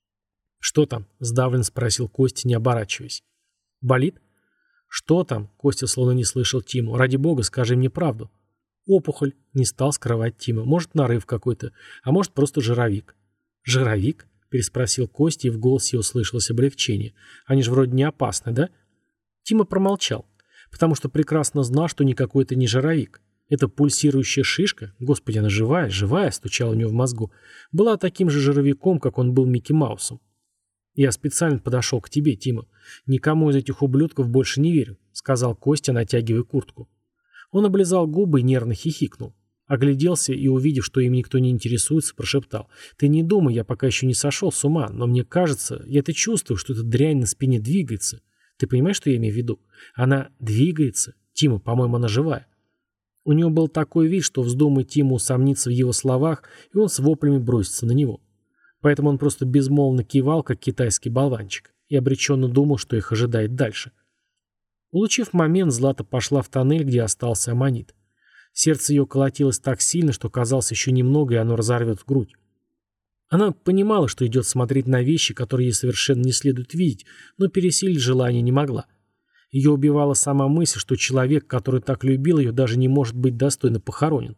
«Что там?» — сдавленно спросил Костя, не оборачиваясь. «Болит?» «Что там?» — Костя словно не слышал Тиму. «Ради бога, скажи мне правду». «Опухоль», — не стал скрывать Тима. «Может, нарыв какой-то, а может, просто жировик». «Жировик?» — переспросил Костя, и в голосе его слышалось облегчение. «Они же вроде не опасны, да?» Тима промолчал, потому что прекрасно знал, что никакой это не жировик. Эта пульсирующая шишка, господи, она живая, живая, стучала у него в мозгу, была таким же жировиком, как он был Микки Маусом. «Я специально подошел к тебе, Тима. Никому из этих ублюдков больше не верю», — сказал Костя, натягивая куртку. Он облизал губы и нервно хихикнул. Огляделся и, увидев, что им никто не интересуется, прошептал. «Ты не думай, я пока еще не сошел с ума, но мне кажется, я это чувствую, что эта дрянь на спине двигается. Ты понимаешь, что я имею в виду? Она двигается. Тима, по-моему, она живая». У него был такой вид, что вздумает Тима усомниться в его словах, и он с воплями бросится на него. Поэтому он просто безмолвно кивал, как китайский болванчик, и обреченно думал, что их ожидает дальше. Улучив момент, Злата пошла в тоннель, где остался аммонит. Сердце ее колотилось так сильно, что казалось еще немного, и оно разорвет в грудь. Она понимала, что идет смотреть на вещи, которые ей совершенно не следует видеть, но пересилить желание не могла. Ее убивала сама мысль, что человек, который так любил ее, даже не может быть достойно похоронен.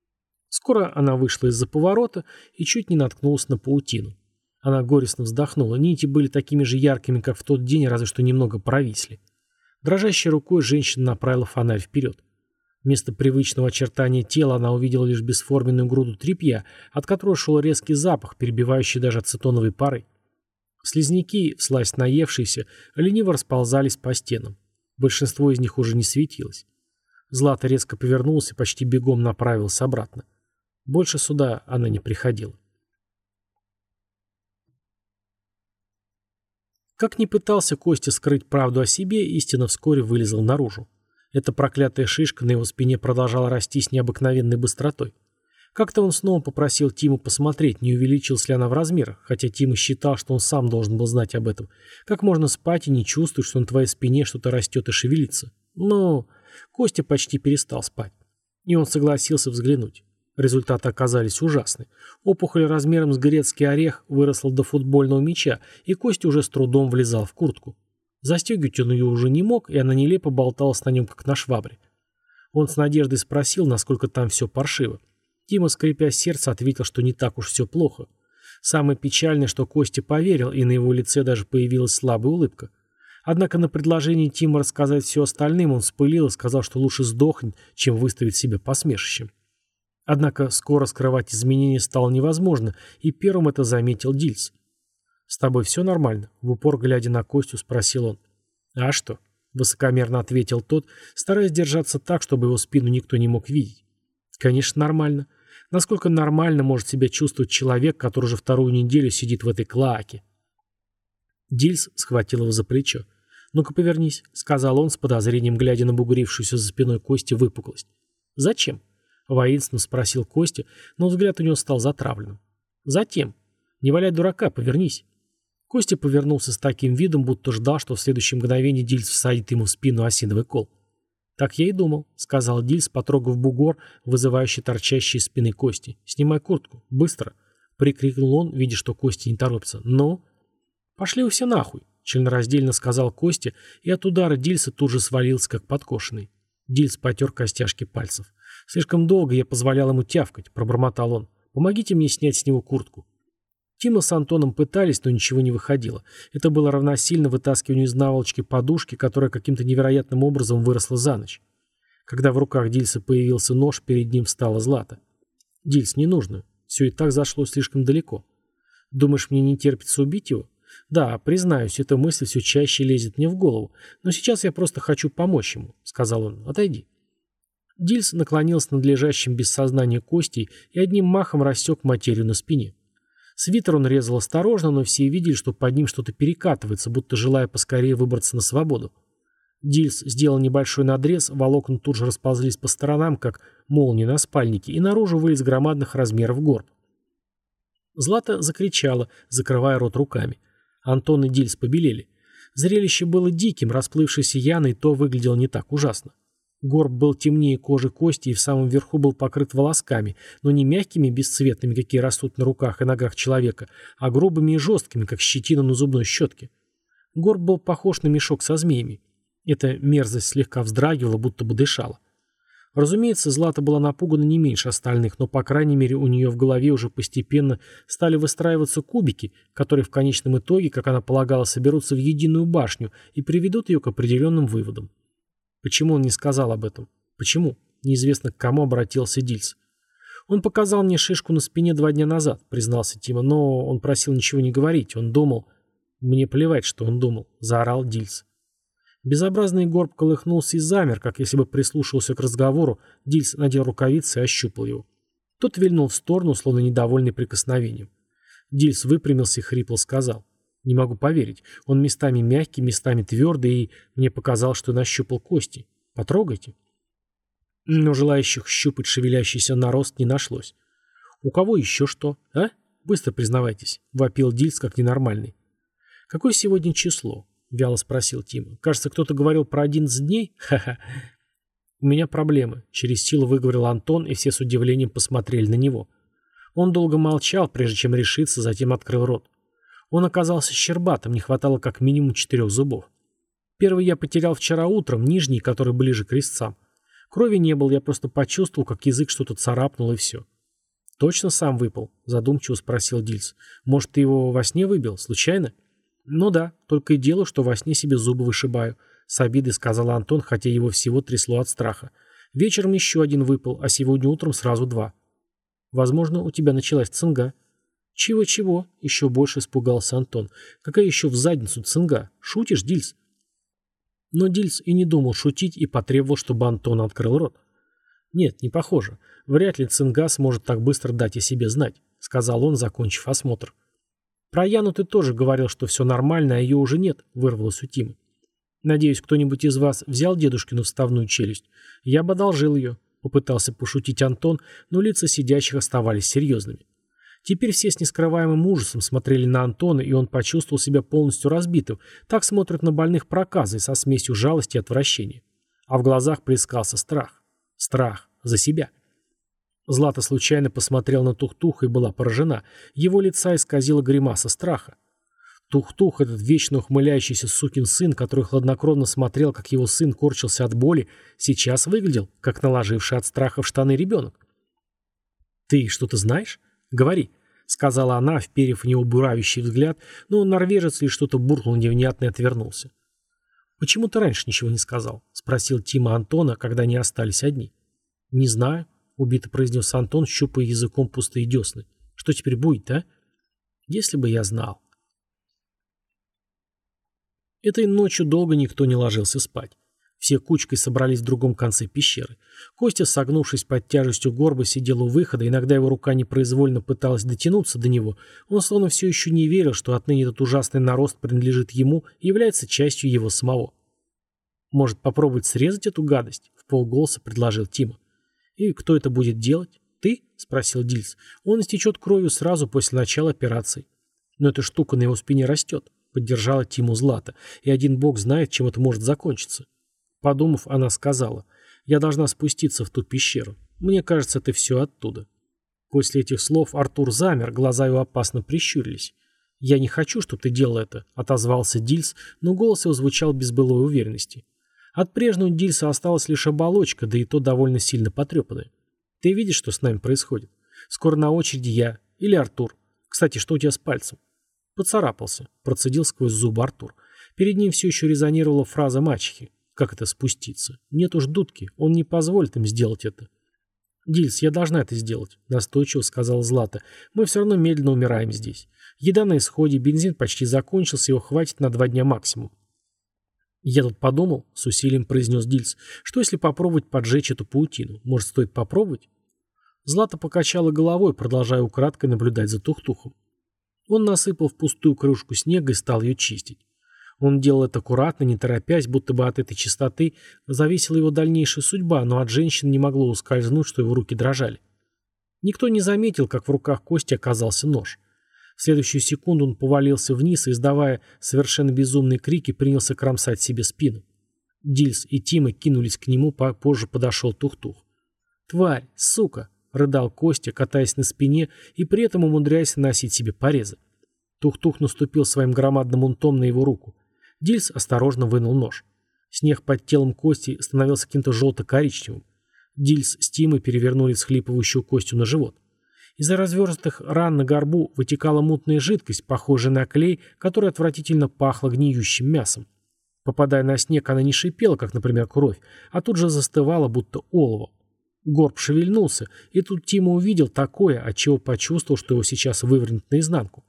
Скоро она вышла из-за поворота и чуть не наткнулась на паутину. Она горестно вздохнула. Нити были такими же яркими, как в тот день, разве что немного провисли. Дрожащей рукой женщина направила фонарь вперед. Вместо привычного очертания тела она увидела лишь бесформенную груду тряпья, от которой шел резкий запах, перебивающий даже ацетоновые пары. Слизняки, всласть наевшиеся, лениво расползались по стенам. Большинство из них уже не светилось. Злата резко повернулась и почти бегом направилась обратно. Больше сюда она не приходила. Как ни пытался Костя скрыть правду о себе, истина вскоре вылезла наружу. Эта проклятая шишка на его спине продолжала расти с необыкновенной быстротой. Как-то он снова попросил Тиму посмотреть, не увеличилась ли она в размерах, хотя Тима считал, что он сам должен был знать об этом. Как можно спать и не чувствовать, что на твоей спине что-то растет и шевелится? Но Костя почти перестал спать. И он согласился взглянуть. Результаты оказались ужасны. Опухоль размером с грецкий орех выросла до футбольного мяча, и Костя уже с трудом влезал в куртку. Застегивать он ее уже не мог, и она нелепо болталась на нем, как на швабре. Он с надеждой спросил, насколько там все паршиво. Тима, скрипя сердце, ответил, что не так уж все плохо. Самое печальное, что Костя поверил, и на его лице даже появилась слабая улыбка. Однако на предложение Тима рассказать все остальным он вспылил и сказал, что лучше сдохнет, чем выставить себя посмешищем. Однако скоро скрывать изменения стало невозможно, и первым это заметил Дильс. «С тобой все нормально?» — в упор глядя на Костю, спросил он. «А что?» — высокомерно ответил тот, стараясь держаться так, чтобы его спину никто не мог видеть. «Конечно, нормально. Насколько нормально может себя чувствовать человек, который уже вторую неделю сидит в этой клоаке?» Дильс схватил его за плечо. «Ну-ка повернись», — сказал он с подозрением, глядя на бугрившуюся за спиной Кости выпуклость. «Зачем?» — воинственно спросил Костя, но взгляд у него стал затравленным. «Затем. Не валяй дурака, повернись». Костя повернулся с таким видом, будто ждал, что в следующее мгновение Дильс всадит ему в спину осиновый кол. «Так я и думал», — сказал Дильс, потрогав бугор, вызывающий торчащий из спины Кости. «Снимай куртку. Быстро!» — прикрикнул он, видя, что Костя не торопится. «Ну?» «Пошли вы все нахуй!» — членораздельно сказал Костя, и от удара Дильса тут же свалился, как подкошенный. Дильс потер костяшки пальцев. «Слишком долго я позволял ему тявкать», — пробормотал он. «Помогите мне снять с него куртку». Тима с Антоном пытались, но ничего не выходило. Это было равносильно вытаскиванию из наволочки подушки, которая каким-то невероятным образом выросла за ночь. Когда в руках Дильса появился нож, перед ним встала Злата. «Дильс, не нужно. Все и так зашло слишком далеко. Думаешь, мне не терпится убить его? Да, признаюсь, эта мысль все чаще лезет мне в голову. Но сейчас я просто хочу помочь ему», — сказал он. «Отойди». Дильс наклонился над лежащим без сознания Костей и одним махом рассек материю на спине. Свитер он резал осторожно, но все видели, что под ним что-то перекатывается, будто желая поскорее выбраться на свободу. Дильс сделал небольшой надрез, волокна тут же расползлись по сторонам, как молнии на спальнике, и наружу вылез громадных размеров горб. Злата закричала, закрывая рот руками. Антон и Дильс побелели. Зрелище было диким, расплывшийся Яной то выглядело не так ужасно. Горб был темнее кожи Кости и в самом верху был покрыт волосками, но не мягкими, бесцветными, какие растут на руках и ногах человека, а грубыми и жесткими, как щетина на зубной щетке. Горб был похож на мешок со змеями. Эта мерзость слегка вздрагивала, будто бы дышала. Разумеется, Злата была напугана не меньше остальных, но, по крайней мере, у нее в голове уже постепенно стали выстраиваться кубики, которые в конечном итоге, как она полагала, соберутся в единую башню и приведут ее к определенным выводам. Почему он не сказал об этом? Почему? Неизвестно, к кому обратился Дильс. «Он показал мне шишку на спине 2 дня назад», — признался Тима, но он просил ничего не говорить. Он думал... «Мне плевать, что он думал», — заорал Дильс. Безобразный горб колыхнулся и замер, как если бы прислушивался к разговору. Дильс надел рукавицы и ощупал его. Тот вильнул в сторону, словно недовольный прикосновением. Дильс выпрямился и хрипло сказал. «Не могу поверить. Он местами мягкий, местами твердый, и мне показалось, что нащупал кости. Потрогайте». Но желающих щупать шевелящийся нарост не нашлось. «У кого еще что, а? Быстро признавайтесь», — вопил Дильс как ненормальный. «Какое сегодня число?» — вяло спросил Тима. «Кажется, кто-то говорил про 11 дней? Ха-ха». «У меня проблемы», — через силу выговорил Антон, и все с удивлением посмотрели на него. Он долго молчал, прежде чем решиться, затем открыл рот. Он оказался щербатым, не хватало как минимум 4 зубов. Первый я потерял вчера утром, нижний, который ближе к резцам. Крови не было, я просто почувствовал, как язык что-то царапнул, и все. «Точно сам выпал?» — задумчиво спросил Дильс. «Может, ты его во сне выбил? Случайно?» «Ну да, только и дело, что во сне себе зубы вышибаю», — с обидой сказал Антон, хотя его всего трясло от страха. «Вечером еще 1 выпал, а сегодня утром сразу 2. Возможно, у тебя началась цинга». «Чего-чего?» — еще больше испугался Антон. «Какая еще в задницу цинга? Шутишь, Дильс?» Но Дильс и не думал шутить и потребовал, чтобы Антон открыл рот. «Нет, не похоже. Вряд ли цинга сможет так быстро дать о себе знать», — сказал он, закончив осмотр. «Про Яну ты тоже говорил, что все нормально, а ее уже нет», — вырвалось у Тимы. «Надеюсь, кто-нибудь из вас взял дедушкину вставную челюсть? Я бы одолжил ее», — попытался пошутить Антон, но лица сидящих оставались серьезными. Теперь все с нескрываемым ужасом смотрели на Антона, и он почувствовал себя полностью разбитым. Так смотрят на больных проказой со смесью жалости и отвращения. А в глазах плескался страх. Страх за себя. Злата случайно посмотрела на Тух-Туха и была поражена. Его лица исказила гримаса страха. Тух-Тух, этот вечно ухмыляющийся сукин сын, который хладнокровно смотрел, как его сын корчился от боли, сейчас выглядел, как наложивший от страха в штаны ребенок. «Ты что-то знаешь? Говори», — сказала она, вперев в него буравящий взгляд, но норвежец лишь что-то буркнул невнятно и отвернулся. «Почему ты раньше ничего не сказал?» — спросил Тима Антона, когда они остались одни. «Не знаю», — убито произнес Антон, щупая языком пустые десны. «Что теперь будет, а?» «Если бы я знал». Этой ночью долго никто не ложился спать. Все кучкой собрались в другом конце пещеры. Костя, согнувшись под тяжестью горба, сидел у выхода, иногда его рука непроизвольно пыталась дотянуться до него, он словно все еще не верил, что отныне этот ужасный нарост принадлежит ему и является частью его самого. «Может, попробовать срезать эту гадость?» — вполголоса предложил Тима. «И кто это будет делать? Ты?» — спросил Дильс. «Он истечет кровью сразу после начала операции». «Но эта штука на его спине растет», — поддержала Тиму Злата, «и один бог знает, чем это может закончиться». Подумав, она сказала: «Я должна спуститься в ту пещеру. Мне кажется, это все оттуда». После этих слов Артур замер, глаза его опасно прищурились. «Я не хочу, чтобы ты делал это», — отозвался Дильс, но голос его звучал без былой уверенности. От прежнего Дильса осталась лишь оболочка, да и то довольно сильно потрепанная. «Ты видишь, что с нами происходит? Скоро на очереди я или Артур. Кстати, что у тебя с пальцем?» «Поцарапался», — процедил сквозь зубы Артур. Перед ним все еще резонировала фраза мачехи. «Как это спуститься? Нет уж дудки, он не позволит им сделать это». «Дильс, я должна это сделать», — настойчиво сказала Злата. «Мы все равно медленно умираем здесь. Еда на исходе, бензин почти закончился, его хватит на 2 дня максимум». «Я тут подумал», — с усилием произнес Дильс, «что если попробовать поджечь эту паутину? Может, стоит попробовать?» Злата покачала головой, продолжая украдкой наблюдать за Тухтухом. Он насыпал в пустую кружку снега и стал ее чистить. Он делал это аккуратно, не торопясь, будто бы от этой чистоты зависела его дальнейшая судьба, но от женщины не могло ускользнуть, что его руки дрожали. Никто не заметил, как в руках Кости оказался нож. В следующую секунду он повалился вниз и, издавая совершенно безумные крики, принялся кромсать себе спину. Дильс и Тима кинулись к нему, позже подошел Тухтух. «Тварь! Сука!» — рыдал Костя, катаясь на спине и при этом умудряясь наносить себе порезы. Тухтух наступил своим громадным унтом на его руку. Дильс осторожно вынул нож. Снег под телом Кости становился каким-то желто-коричневым. Дильс с Тимой перевернули всхлипывающую Костю на живот. Из-за развернутых ран на горбу вытекала мутная жидкость, похожая на клей, которая отвратительно пахла гниющим мясом. Попадая на снег, она не шипела, как, например, кровь, а тут же застывала, будто олово. Горб шевельнулся, и тут Тима увидел такое, отчего почувствовал, что его сейчас вывернут наизнанку.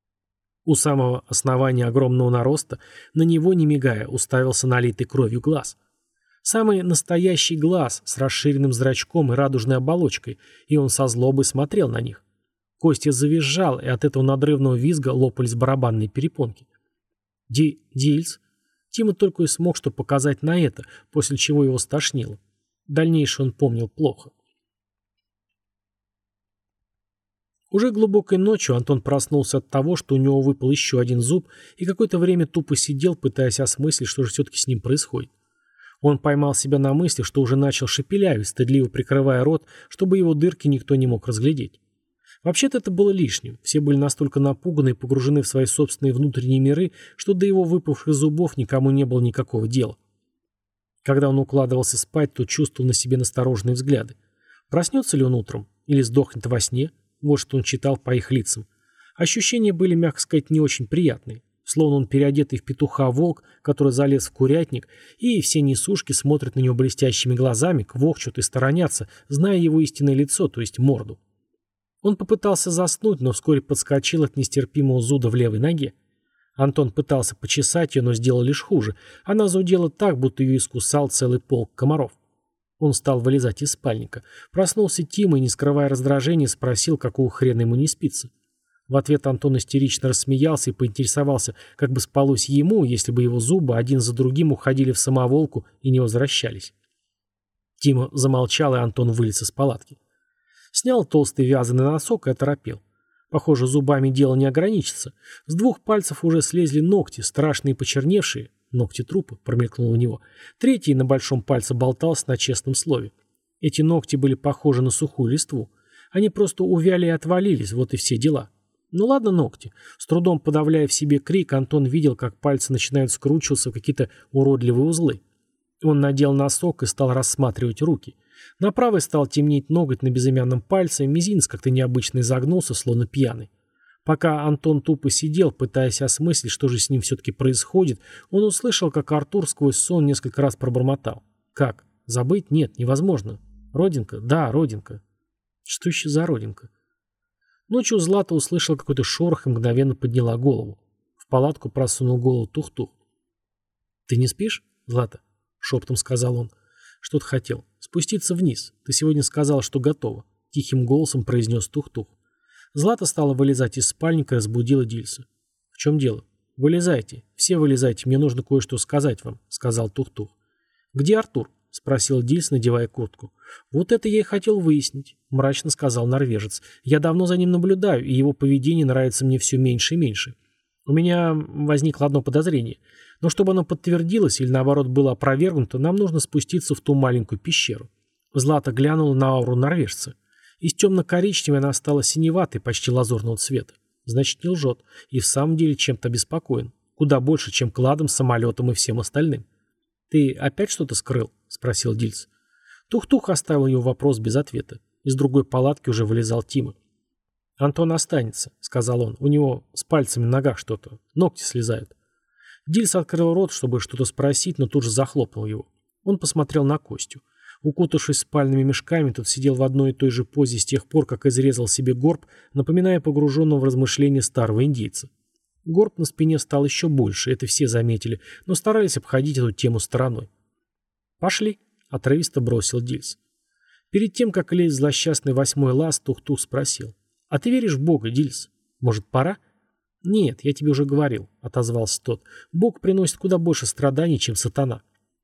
У самого основания огромного нароста, на него, не мигая, уставился налитый кровью глаз. Самый настоящий глаз с расширенным зрачком и радужной оболочкой, и он со злобой смотрел на них. Костя завизжал, и от этого надрывного визга лопались барабанные перепонки. «Дильс?» Тима только и смог что показать на это, после чего его стошнило. Дальнейшее он помнил плохо. Уже глубокой ночью Антон проснулся от того, что у него выпал еще один зуб, и какое-то время тупо сидел, пытаясь осмыслить, что же все-таки с ним происходит. Он поймал себя на мысли, что уже начал шепелявить, стыдливо прикрывая рот, чтобы его дырки никто не мог разглядеть. Вообще-то это было лишним. Все были настолько напуганы и погружены в свои собственные внутренние миры, что до его выпавших зубов никому не было никакого дела. Когда он укладывался спать, то чувствовал на себе настороженные взгляды. Проснется ли он утром? Или сдохнет во сне? Вот что он читал по их лицам. Ощущения были, мягко сказать, не очень приятные. Словно он переодетый в петуха волк, который залез в курятник, и все несушки смотрят на него блестящими глазами, квохчут и сторонятся, зная его истинное лицо, то есть морду. Он попытался заснуть, но вскоре подскочил от нестерпимого зуда в левой ноге. Антон пытался почесать ее, но сделал лишь хуже. Она зудела так, будто ее искусал целый полк комаров. Он стал вылезать из спальника. Проснулся Тима и, не скрывая раздражения, спросил, какого хрена ему не спится. В ответ Антон истерично рассмеялся и поинтересовался, как бы спалось ему, если бы его зубы один за другим уходили в самоволку и не возвращались. Тима замолчал, и Антон вылез из палатки. Снял толстый вязаный носок и оторопел. Похоже, зубами дело не ограничится. С 2 пальцев уже слезли ногти, страшные и почерневшие. Ногти трупа, промелькнуло у него. 3-й на большом пальце болтался на честном слове. Эти ногти были похожи на сухую листву. Они просто увяли и отвалились, вот и все дела. Ну ладно ногти. С трудом подавляя в себе крик, Антон видел, как пальцы начинают скручиваться в какие-то уродливые узлы. Он надел носок и стал рассматривать руки. На правой стал темнеть ноготь на безымянном пальце, мизинец как-то необычно изогнулся, словно пьяный. Пока Антон тупо сидел, пытаясь осмыслить, что же с ним все-таки происходит, он услышал, как Артур сквозь сон несколько раз пробормотал. «Как? Забыть? Нет, невозможно. Родинка? Да, родинка». Что еще за родинка? Ночью Злата услышала какой-то шорох и мгновенно подняла голову. В палатку просунул голову Тухтух. «Ты не спишь, Злата?» шепотом сказал он. «Что ты хотел? Спуститься вниз. Ты сегодня сказал, что готова», — тихим голосом произнес Тух-Тух. Злата стала вылезать из спальника и разбудила Дильса. «В чем дело?» «Вылезайте. Все вылезайте. Мне нужно кое-что сказать вам», — сказал Тух-Тух. «Где Артур?» — спросил Дильс, надевая куртку. «Вот это я и хотел выяснить», — мрачно сказал норвежец. «Я давно за ним наблюдаю, и его поведение нравится мне все меньше и меньше. У меня возникло одно подозрение. Но чтобы оно подтвердилось или, наоборот, было опровергнуто, нам нужно спуститься в ту маленькую пещеру». Злата глянула на ауру норвежца. Из темно-коричневой она стала синеватой, почти лазурного цвета. Значит, не лжет. И в самом деле чем-то обеспокоен. Куда больше, чем кладом, самолетом и всем остальным. «Ты опять что-то скрыл?» — спросил Дильс. Тух-Тух оставил его вопрос без ответа. Из другой палатки уже вылезал Тима. «Антон останется», — сказал он. «У него с пальцами на ногах что-то. Ногти слезают». Дильс открыл рот, чтобы что-то спросить, но тут же захлопнул его. Он посмотрел на Костю. Укутавшись спальными мешками, тот сидел в одной и той же позе с тех пор, как изрезал себе горб, напоминая погруженного в размышления старого индейца. Горб на спине стал еще больше, это все заметили, но старались обходить эту тему стороной. «Пошли», — отрывисто бросил Дильс. Перед тем, как лезть в злосчастный 8-й лаз, Тух-Тух спросил. «А ты веришь в Бога, Дильс? Может, пора?» «Нет, я тебе уже говорил», — отозвался тот. «Бог приносит куда больше страданий, чем сатана».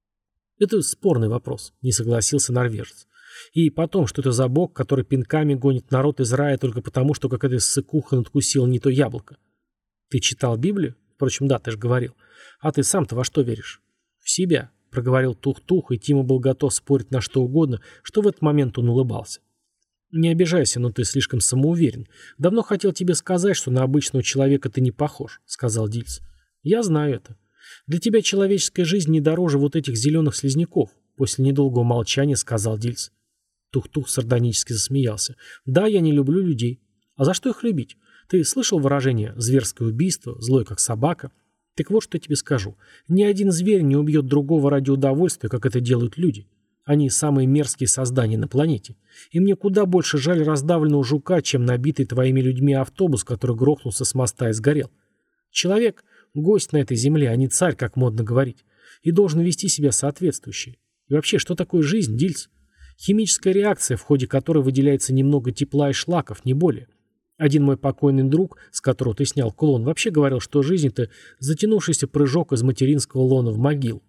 «Это спорный вопрос», — не согласился норвежец. «И потом, что это за Бог, который пинками гонит народ из рая только потому, что какая-то ссыкуха надкусила не то яблоко?» «Ты читал Библию? Впрочем, да, ты же говорил. А ты сам-то во что веришь?» «В себя», — проговорил Тух-Тух, и Тима был готов спорить на что угодно, что в этот момент он улыбался. «Не обижайся, но ты слишком самоуверен. Давно хотел тебе сказать, что на обычного человека ты не похож», — сказал Дильс. «Я знаю это. Для тебя человеческая жизнь не дороже вот этих зеленых слизняков», — после недолгого молчания сказал Дильс. Тух-Тух сардонически засмеялся. «Да, я не люблю людей. А за что их любить? Ты слышал выражение «зверское убийство», «злой как собака»? Так вот, что я тебе скажу. Ни один зверь не убьет другого ради удовольствия, как это делают люди. Они самые мерзкие создания на планете. И мне куда больше жаль раздавленного жука, чем набитый твоими людьми автобус, который грохнулся с моста и сгорел. Человек – гость на этой земле, а не царь, как модно говорить. И должен вести себя соответствующе. И вообще, что такое жизнь, Дильс? Химическая реакция, в ходе которой выделяется немного тепла и шлаков, не более. Один мой покойный друг, с которого ты снял кулон, вообще говорил, что жизнь – это затянувшийся прыжок из материнского лона в могилу.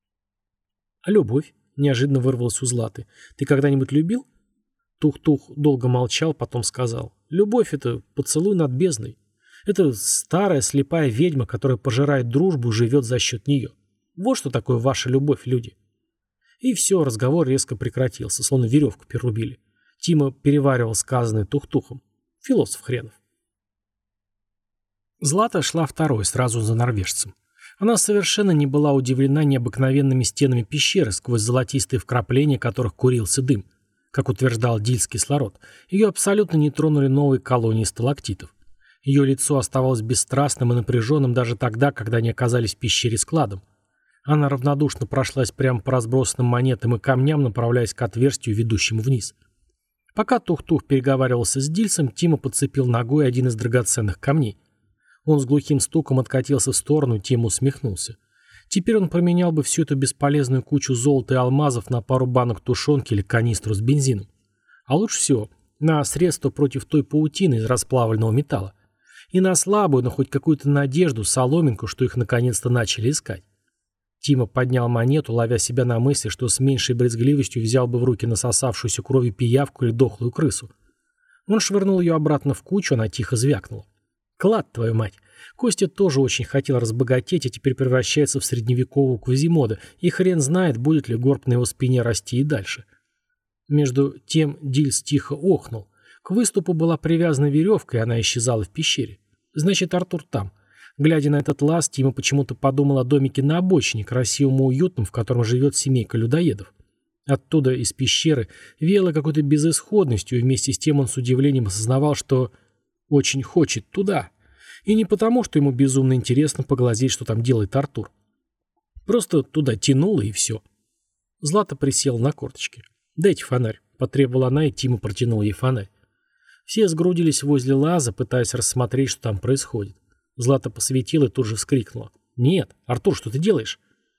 А любовь? Неожиданно вырвалась у Златы. «Ты когда-нибудь любил?» Тух-Тух долго молчал, потом сказал. «Любовь — это поцелуй над бездной. Это старая слепая ведьма, которая пожирает дружбу и живет за счет нее. Вот что такое ваша любовь, люди». И все, разговор резко прекратился, словно веревку перерубили. Тима переваривал сказанное Тух-Тухом. Философ хренов. Злата шла второй, сразу за норвежцем. Она совершенно не была удивлена необыкновенными стенами пещеры, сквозь золотистые вкрапления которых курился дым. Как утверждал Дильс кислород, ее абсолютно не тронули новые колонии сталактитов. Ее лицо оставалось бесстрастным и напряженным даже тогда, когда они оказались в пещере складом. Она равнодушно прошлась прямо по разбросанным монетам и камням, направляясь к отверстию, ведущему вниз. Пока Тух-Тух переговаривался с Дильсом, Тима подцепил ногой один из драгоценных камней. Он с глухим стуком откатился в сторону, Тима усмехнулся. Теперь он променял бы всю эту бесполезную кучу золота и алмазов на пару банок тушенки или канистру с бензином. А лучше всего на средство против той паутины из расплавленного металла. И на слабую, но хоть какую-то надежду, соломинку, что их наконец-то начали искать. Тима поднял монету, ловя себя на мысли, что с меньшей брезгливостью взял бы в руки насосавшуюся кровью пиявку или дохлую крысу. Он швырнул ее обратно в кучу, она тихо звякнула. Клад, твою мать. Костя тоже очень хотел разбогатеть, а теперь превращается в средневекового Квазимода, и хрен знает, будет ли горб на его спине расти и дальше. Между тем Дильс тихо охнул. К выступу была привязана веревка, и она исчезала в пещере. Значит, Артур там. Глядя на этот лаз, Тима почему-то подумал о домике на обочине, красивом и уютном, в котором живет семейка людоедов. Оттуда, из пещеры, веяло какой-то безысходностью, и вместе с тем он с удивлением осознавал, что очень хочет туда. И не потому, что ему безумно интересно поглазеть, что там делает Артур. Просто туда тянуло, и все. Злата присела на корточки. «Дайте фонарь», — потребовала она, и Тима протянул ей фонарь. Все сгрудились возле лаза, пытаясь рассмотреть, что там происходит. Злата посветила и тут же вскрикнула. «Нет, Артур, что ты делаешь?»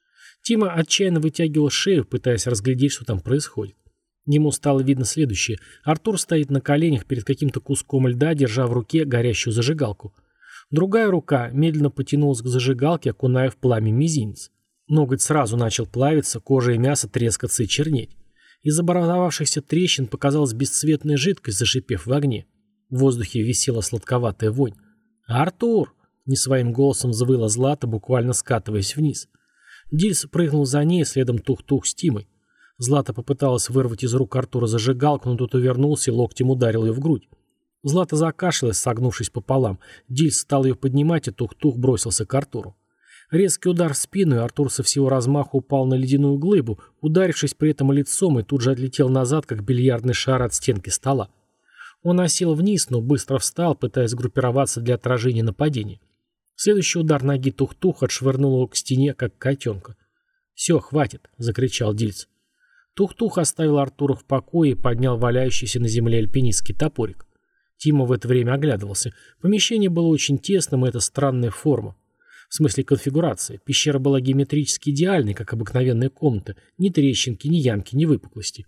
Тима отчаянно вытягивал шею, пытаясь разглядеть, что там происходит. Ему стало видно следующее. Артур стоит на коленях перед каким-то куском льда, держа в руке горящую зажигалку. Другая рука медленно потянулась к зажигалке, окуная в пламя мизинец. Ноготь сразу начал плавиться, кожа и мясо трескаться и чернеть. Из образовавшихся трещин показалась бесцветная жидкость, зашипев в огне. В воздухе висела сладковатая вонь. «Артур!» — не своим голосом взвыла Злата, буквально скатываясь вниз. Дильс прыгнул за ней, следом тух-тух с Тимой. Злата попыталась вырвать из рук Артура зажигалку, но тот увернулся и локтем ударил ее в грудь. Злата закашлялась, согнувшись пополам. Дильс стал ее поднимать, и тух-тух бросился к Артуру. Резкий удар в спину, и Артур со всего размаха упал на ледяную глыбу, ударившись при этом лицом, и тут же отлетел назад, как бильярдный шар от стенки стола. Он осел вниз, но быстро встал, пытаясь группироваться для отражения нападения. Следующий удар ноги тух-тух отшвырнул его к стене, как котенка. «Все, хватит!» — закричал Дильс. Тух-тух оставил Артура в покое и поднял валяющийся на земле альпинистский топорик. Тима в это время оглядывался. Помещение было очень тесным, и это странная форма. В смысле конфигурации. Пещера была геометрически идеальной, как обыкновенная комната. Ни трещинки, ни ямки, ни выпуклости.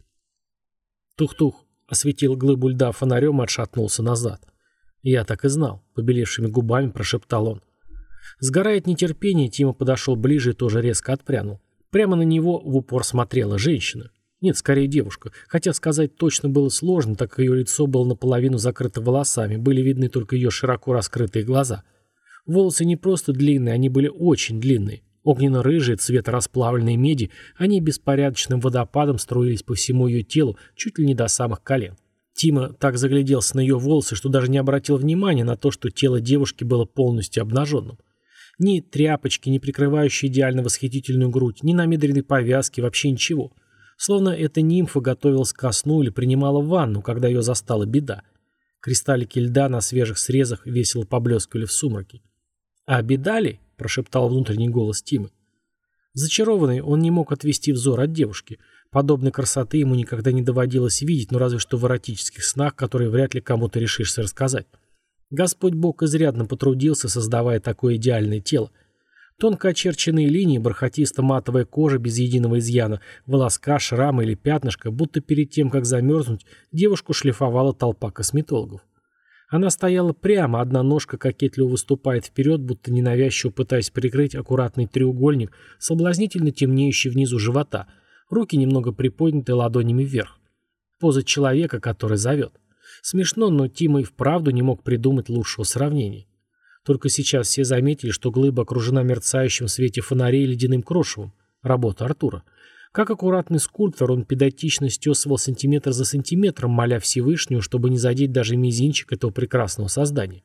Тух-тух осветил глыбу льда фонарем и отшатнулся назад. «Я так и знал», — побелевшими губами прошептал он. Сгорая от нетерпения, Тима подошел ближе и тоже резко отпрянул. Прямо на него в упор смотрела женщина. Нет, скорее девушка. Хотя сказать точно было сложно, так как ее лицо было наполовину закрыто волосами, были видны только ее широко раскрытые глаза. Волосы не просто длинные, они были очень длинные. Огненно-рыжие, цвета расплавленной меди, они беспорядочным водопадом струились по всему ее телу, чуть ли не до самых колен. Тима так загляделся на ее волосы, что даже не обратил внимания на то, что тело девушки было полностью обнаженным. Ни тряпочки, не прикрывающие идеально восхитительную грудь, ни намедренной повязки, вообще ничего. Словно эта нимфа готовилась ко сну или принимала ванну, когда ее застала беда. Кристаллики льда на свежих срезах весело поблескивали в сумраке. «А беда ли?» – прошептал внутренний голос Тимы. Зачарованный, он не мог отвести взор от девушки. Подобной красоты ему никогда не доводилось видеть, но разве что в эротических снах, которые вряд ли кому-то решишься рассказать. Господь Бог изрядно потрудился, создавая такое идеальное тело. Тонко очерченные линии, бархатисто-матовая кожа без единого изъяна, волоска, шрама или пятнышко, будто перед тем, как замерзнуть, девушку шлифовала толпа косметологов. Она стояла прямо, одна ножка кокетливо выступает вперед, будто ненавязчиво пытаясь прикрыть аккуратный треугольник, соблазнительно темнеющий внизу живота, руки немного приподняты ладонями вверх. Поза человека, который зовет. Смешно, но Тима и вправду не мог придумать лучшего сравнения. Только сейчас все заметили, что глыба окружена мерцающим в свете фонарей ледяным крошевом. Работа Артура. Как аккуратный скульптор, он педантично стесывал сантиметр за сантиметром, моля Всевышнего, чтобы не задеть даже мизинчик этого прекрасного создания.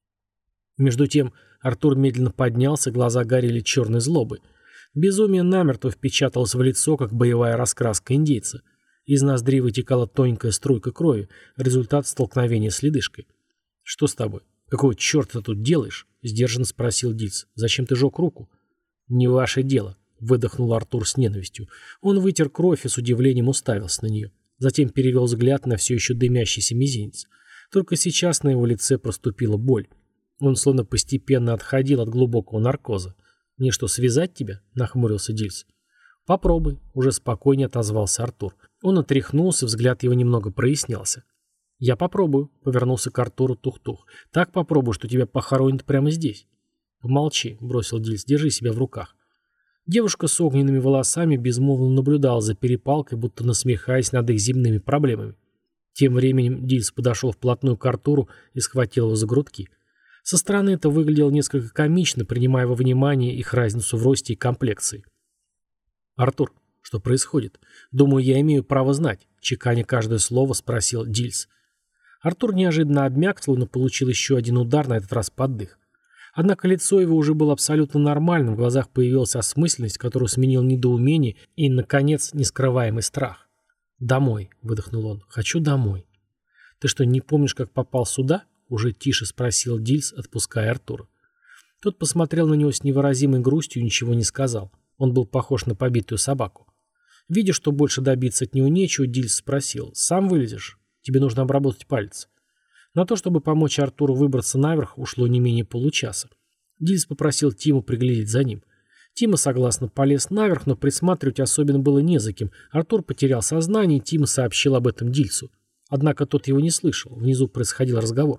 Между тем Артур медленно поднялся, глаза горели черной злобой. Безумие намертво впечаталось в лицо, как боевая раскраска индейца. Из ноздрей вытекала тоненькая струйка крови, результат столкновения с ледышкой. «Что с тобой? Какого черта ты тут делаешь?» — сдержанно спросил Дильс. «Зачем ты жег руку?» «Не ваше дело», — выдохнул Артур с ненавистью. Он вытер кровь и с удивлением уставился на нее. Затем перевел взгляд на все еще дымящийся мизинец. Только сейчас на его лице проступила боль. Он словно постепенно отходил от глубокого наркоза. «Мне что, связать тебя?» — нахмурился Дильс. «Попробуй», — уже спокойнее отозвался Артур. Он отряхнулся, взгляд его немного прояснялся. «Я попробую», — повернулся к Артуру Тух-Тух. «Так попробую, что тебя похоронят прямо здесь». «Помолчи», — бросил Дильс, — «держи себя в руках». Девушка с огненными волосами безмолвно наблюдала за перепалкой, будто насмехаясь над их земными проблемами. Тем временем Дильс подошел вплотную к Артуру и схватил его за грудки. Со стороны это выглядело несколько комично, принимая во внимание их разницу в росте и комплекции. «Артур, что происходит? Думаю, я имею право знать», — чеканя каждое слово, спросил Дильс. Артур неожиданно обмяк, словно получил еще один удар, на этот раз под дых. Однако лицо его уже было абсолютно нормальным, в глазах появилась осмысленность, которую сменил недоумение и, наконец, нескрываемый страх. «Домой», — выдохнул он, — «хочу домой». «Ты что, не помнишь, как попал сюда?» — уже тише спросил Дильс, отпуская Артура. Тот посмотрел на него с невыразимой грустью и ничего не сказал. Он был похож на побитую собаку. Видя, что больше добиться от него нечего, Дильс спросил: «Сам вылезешь? Тебе нужно обработать палец». На то, чтобы помочь Артуру выбраться наверх, ушло не менее получаса. Дильс попросил Тиму приглядеть за ним. Тима согласно полез наверх, но присматривать особенно было не за кем. Артур потерял сознание, и Тима сообщил об этом Дильсу. Однако тот его не слышал. Внизу происходил разговор.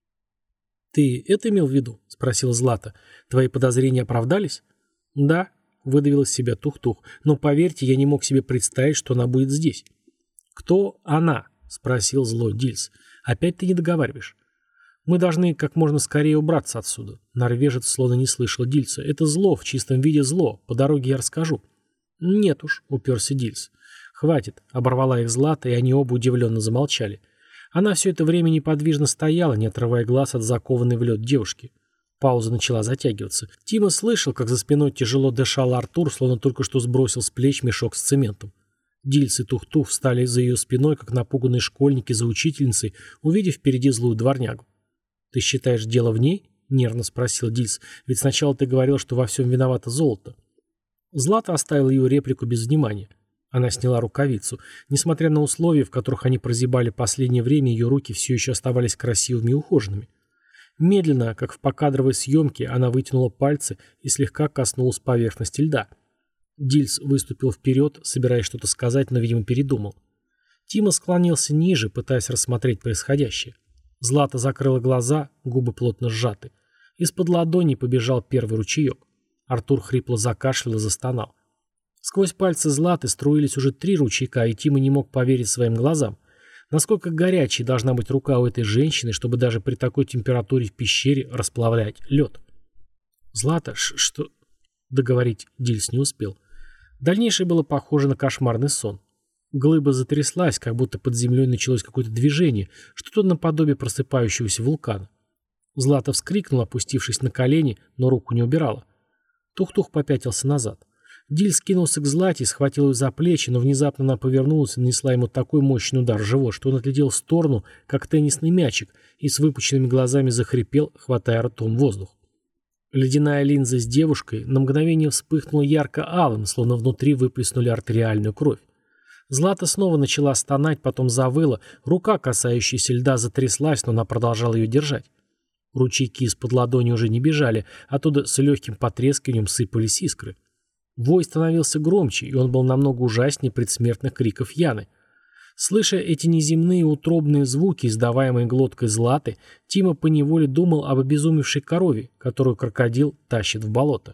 «Ты это имел в виду?» — спросила Злата. «Твои подозрения оправдались?» «Да», — выдавил из себя Тух-Тух. «Но поверьте, я не мог себе представить, что она будет здесь». «Кто она?» — спросил злой Дильс. «Опять ты не договариваешь». «Мы должны как можно скорее убраться отсюда». Норвежец словно не слышал Дильса. «Это зло, в чистом виде зло. По дороге я расскажу». «Нет уж», — уперся Дильс. «Хватит», — оборвала их Злата, и они оба удивленно замолчали. Она все это время неподвижно стояла, не отрывая глаз от закованной в лед девушки. Пауза начала затягиваться. Тима слышал, как за спиной тяжело дышал Артур, словно только что сбросил с плеч мешок с цементом. Дильс и Тух-Тух встали за ее спиной, как напуганные школьники за учительницей, увидев впереди злую дворнягу. «Ты считаешь, дело в ней?» — нервно спросил Дильс. «Ведь сначала ты говорил, что во всем виновато золото». Злата оставила ее реплику без внимания. Она сняла рукавицу. Несмотря на условия, в которых они прозябали последнее время, ее руки все еще оставались красивыми и ухоженными. Медленно, как в покадровой съемке, она вытянула пальцы и слегка коснулась поверхности льда. Дильс выступил вперед, собираясь что-то сказать, но, видимо, передумал. Тима склонился ниже, пытаясь рассмотреть происходящее. Злата закрыла глаза, губы плотно сжаты. Из-под ладони побежал первый ручеек. Артур хрипло закашлял и застонал. Сквозь пальцы Златы струились уже 3 ручейка, и Тима не мог поверить своим глазам. Насколько горячей должна быть рука у этой женщины, чтобы даже при такой температуре в пещере расплавлять лед? «Злата, что...» Договорить Дильс не успел. Дальнейшее было похоже на кошмарный сон. Глыба затряслась, как будто под землей началось какое-то движение, что-то наподобие просыпающегося вулкана. Злата вскрикнула, опустившись на колени, но руку не убирала. Тух-Тух попятился назад. Дильс кинулся к Злате, схватил ее за плечи, но внезапно она повернулась и нанесла ему такой мощный удар в живот, что он отлетел в сторону, как теннисный мячик, и с выпученными глазами захрипел, хватая ртом воздух. Ледяная линза с девушкой на мгновение вспыхнула ярко-алым, словно внутри выплеснули артериальную кровь. Злата снова начала стонать, потом завыла, рука, касающаяся льда, затряслась, но она продолжала ее держать. Ручейки из-под ладони уже не бежали, оттуда с легким потрескиванием сыпались искры. Вой становился громче, и он был намного ужаснее предсмертных криков Яны. Слыша эти неземные утробные звуки, издаваемые глоткой Златы, Тима поневоле думал об обезумевшей корове, которую крокодил тащит в болото.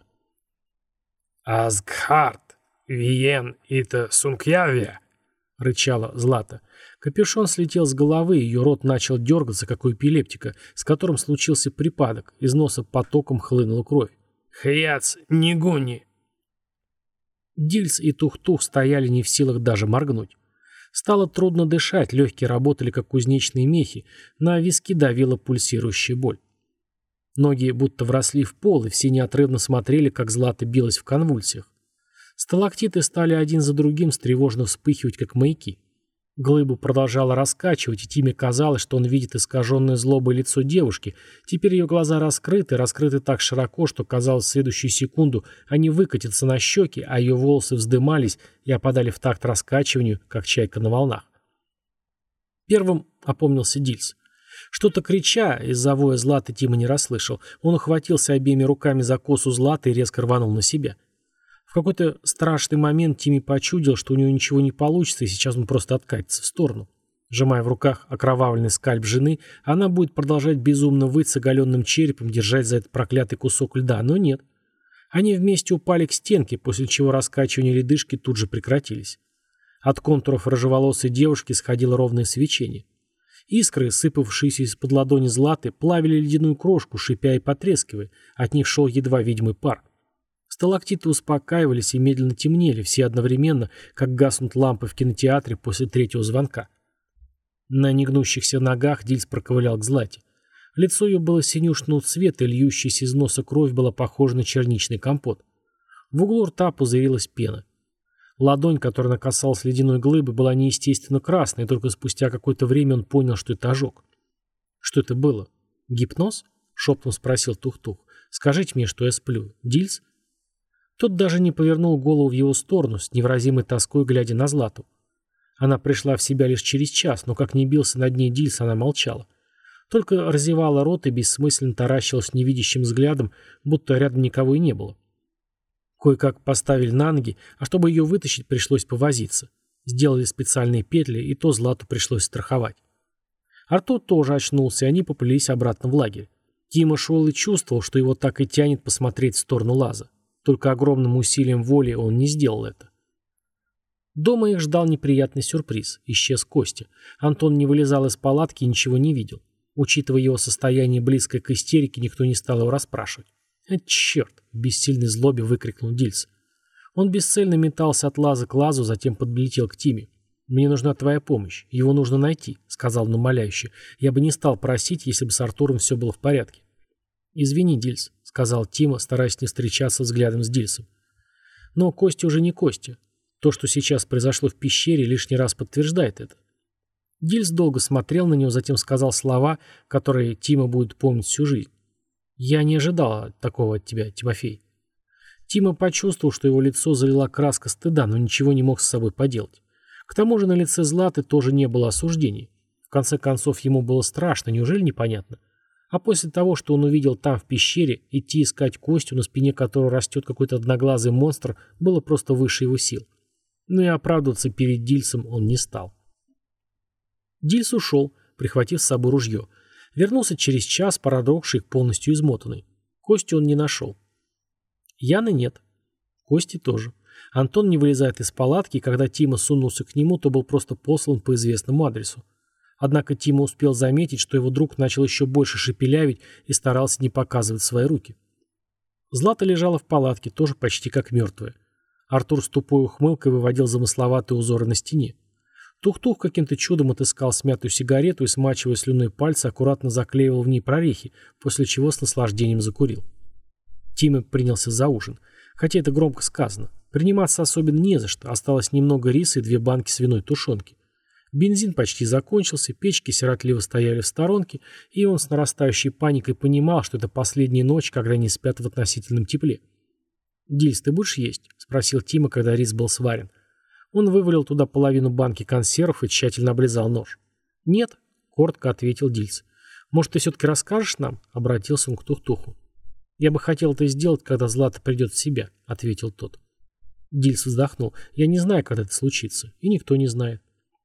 «Асгхард, Виен, Ита Сункьявия!» — рычала Злата. Капюшон слетел с головы, ее рот начал дергаться, как у эпилептика, с которым случился припадок, из носа потоком хлынула кровь. «Хаяц, Нигуни!» Дильс и Тух-Тух стояли не в силах даже моргнуть. Стало трудно дышать, легкие работали, как кузнечные мехи, на виски давила пульсирующая боль. Ноги будто вросли в пол, и все неотрывно смотрели, как Злата билась в конвульсиях. Сталактиты стали один за другим встревоженно вспыхивать, как маяки. Глыбу продолжала раскачивать, и Тиме казалось, что он видит искаженное злобой лицо девушки. Теперь ее глаза раскрыты так широко, что, казалось, в следующую секунду они выкатятся на щеки, а ее волосы вздымались и опадали в такт раскачиванию, как чайка на волнах. Первым опомнился Дильс. Что-то крича, из-за воя Златы Тима не расслышал. Он ухватился обеими руками за косу Златы и резко рванул на себя. В какой-то страшный момент Тимми почудил, что у него ничего не получится, и сейчас он просто откатится в сторону. Сжимая в руках окровавленный скальп жены, она будет продолжать безумно выть с оголенным черепом, держать за этот проклятый кусок льда, но нет. Они вместе упали к стенке, после чего раскачивание ледышки тут же прекратились. От контуров рыжеволосой девушки сходило ровное свечение. Искры, сыпавшиеся из-под ладони Златы, плавили ледяную крошку, шипя и потрескивая, от них шел едва видимый пар. Сталактиты успокаивались и медленно темнели, все одновременно, как гаснут лампы в кинотеатре после 3-го звонка. На негнущихся ногах Дильс проковылял к Злате. Лицо ее было синюшного цвета, и льющаяся из носа кровь была похожа на черничный компот. В углу рта пузырилась пена. Ладонь, которая накасалась ледяной глыбы, была неестественно красной, и только спустя какое-то время он понял, что это ожог. «Что это было? Гипноз?» — шептом спросил Тух-Тух. «Скажите мне, что я сплю. Дильс?» Тот даже не повернул голову в его сторону, с невыразимой тоской глядя на Злату. Она пришла в себя лишь через час, но как ни бился над ней Дильс, она молчала. Только разевала рот и бессмысленно таращилась невидящим взглядом, будто рядом никого и не было. Кое-как поставили на ноги, а чтобы ее вытащить, пришлось повозиться. Сделали специальные петли, и то Злату пришлось страховать. Артур тоже очнулся, и они поплелись обратно в лагерь. Тима шел и чувствовал, что его так и тянет посмотреть в сторону лаза. Только огромным усилием воли он не сделал это. Дома их ждал неприятный сюрприз. Исчез Костя. Антон не вылезал из палатки и ничего не видел. Учитывая его состояние, близкое к истерике, никто не стал его расспрашивать. «Черт!» — в бессильной злобе выкрикнул Дильс. Он бесцельно метался от лаза к лазу, затем подлетел к Тиме. «Мне нужна твоя помощь. Его нужно найти», — сказал он умоляюще. «Я бы не стал просить, если бы с Артуром все было в порядке». «Извини, Дильс», — сказал Тима, стараясь не встречаться взглядом с Дильсом. Но Костя уже не Костя. То, что сейчас произошло в пещере, лишний раз подтверждает это. Дильс долго смотрел на него, затем сказал слова, которые Тима будет помнить всю жизнь. «Я не ожидал такого от тебя, Тимофей». Тима почувствовал, что его лицо залила краска стыда, но ничего не мог с собой поделать. К тому же на лице Златы тоже не было осуждений. В конце концов, ему было страшно, неужели непонятно? А после того, что он увидел там в пещере, идти искать Костю, на спине которого растет какой-то одноглазый монстр, было просто выше его сил. Но и оправдываться перед Дильсом он не стал. Дильс ушел, прихватив с собой ружье. Вернулся через час, продрогший, полностью измотанный. Костю он не нашел. Яны нет. Кости тоже. Антон не вылезает из палатки, и когда Тима сунулся к нему, то был просто послан по известному адресу. Однако Тима успел заметить, что его друг начал еще больше шепелявить и старался не показывать свои руки. Злата лежала в палатке, тоже почти как мертвая. Артур с тупой ухмылкой выводил замысловатые узоры на стене. Тух-тух каким-то чудом отыскал смятую сигарету и, смачивая слюной пальцы, аккуратно заклеивал в ней прорехи, после чего с наслаждением закурил. Тима принялся за ужин. Хотя это громко сказано. Приниматься особенно не за что. Осталось немного риса и 2 банки свиной тушенки. Бензин почти закончился, печки сиротливо стояли в сторонке, и он с нарастающей паникой понимал, что это последняя ночь, когда они спят в относительном тепле. «Дильс, ты будешь есть?» — спросил Тима, когда рис был сварен. Он вывалил туда половину банки консервов и тщательно облизал нож. «Нет», — коротко ответил Дильс. «Может, ты все-таки расскажешь нам?» — обратился он к Тух-Туху. «Я бы хотел это сделать, когда Злата придет в себя», — ответил тот. Дильс вздохнул. «Я не знаю, когда это случится, и никто не знает».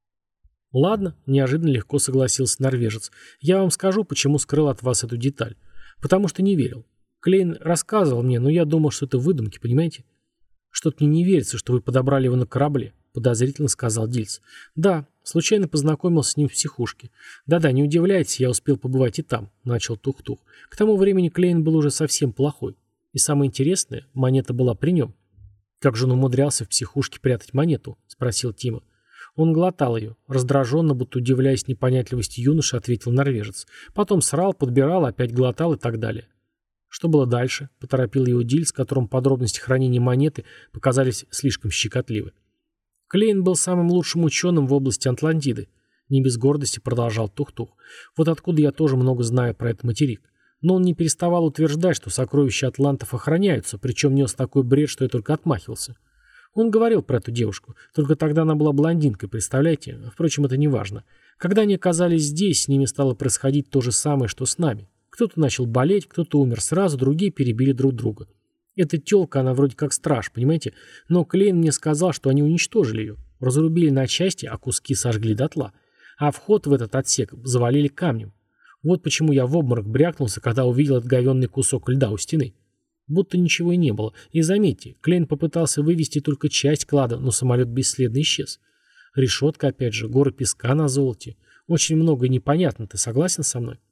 «Ладно», — неожиданно легко согласился норвежец. «Я вам скажу, почему скрыл от вас эту деталь. Потому что не верил. Клейн рассказывал мне, но я думал, что это выдумки, понимаете? Что-то мне не верится, что вы подобрали его на корабле», — подозрительно сказал Дильс. «Да, случайно познакомился с ним в психушке. Да-да, не удивляйтесь, я успел побывать и там», — начал Тух-Тух. «К тому времени Клейн был уже совсем плохой. И самое интересное, монета была при нем». «Как же он умудрялся в психушке прятать монету?» — спросил Тима. Он глотал ее. Раздраженно, будто удивляясь непонятливости юноши, ответил норвежец. Потом срал, подбирал, опять глотал и так далее. «Что было дальше?» — поторопил его Дильс, которому подробности хранения монеты показались слишком щекотливы. «Клейн был самым лучшим ученым в области Атлантиды», — не без гордости продолжал Тух-Тух. «Вот откуда я тоже много знаю про этот материк. Но он не переставал утверждать, что сокровища атлантов охраняются, причем нес такой бред, что я только отмахивался. Он говорил про эту девушку, только тогда она была блондинкой, представляете? Впрочем, это не важно. Когда они оказались здесь, с ними стало происходить то же самое, что с нами. Кто-то начал болеть, кто-то умер сразу, другие перебили друг друга. Эта тёлка, она вроде как страж, понимаете? Но Клейн мне сказал, что они уничтожили ее, разрубили на части, а куски сожгли дотла. А вход в этот отсек завалили камнем. Вот почему я в обморок брякнулся, когда увидел этот говенный кусок льда у стены. Будто ничего и не было. И заметьте, Клейн попытался вывести только часть клада, но самолет бесследно исчез. Решетка, опять же, горы песка на золоте. Очень много непонятно, ты согласен со мной?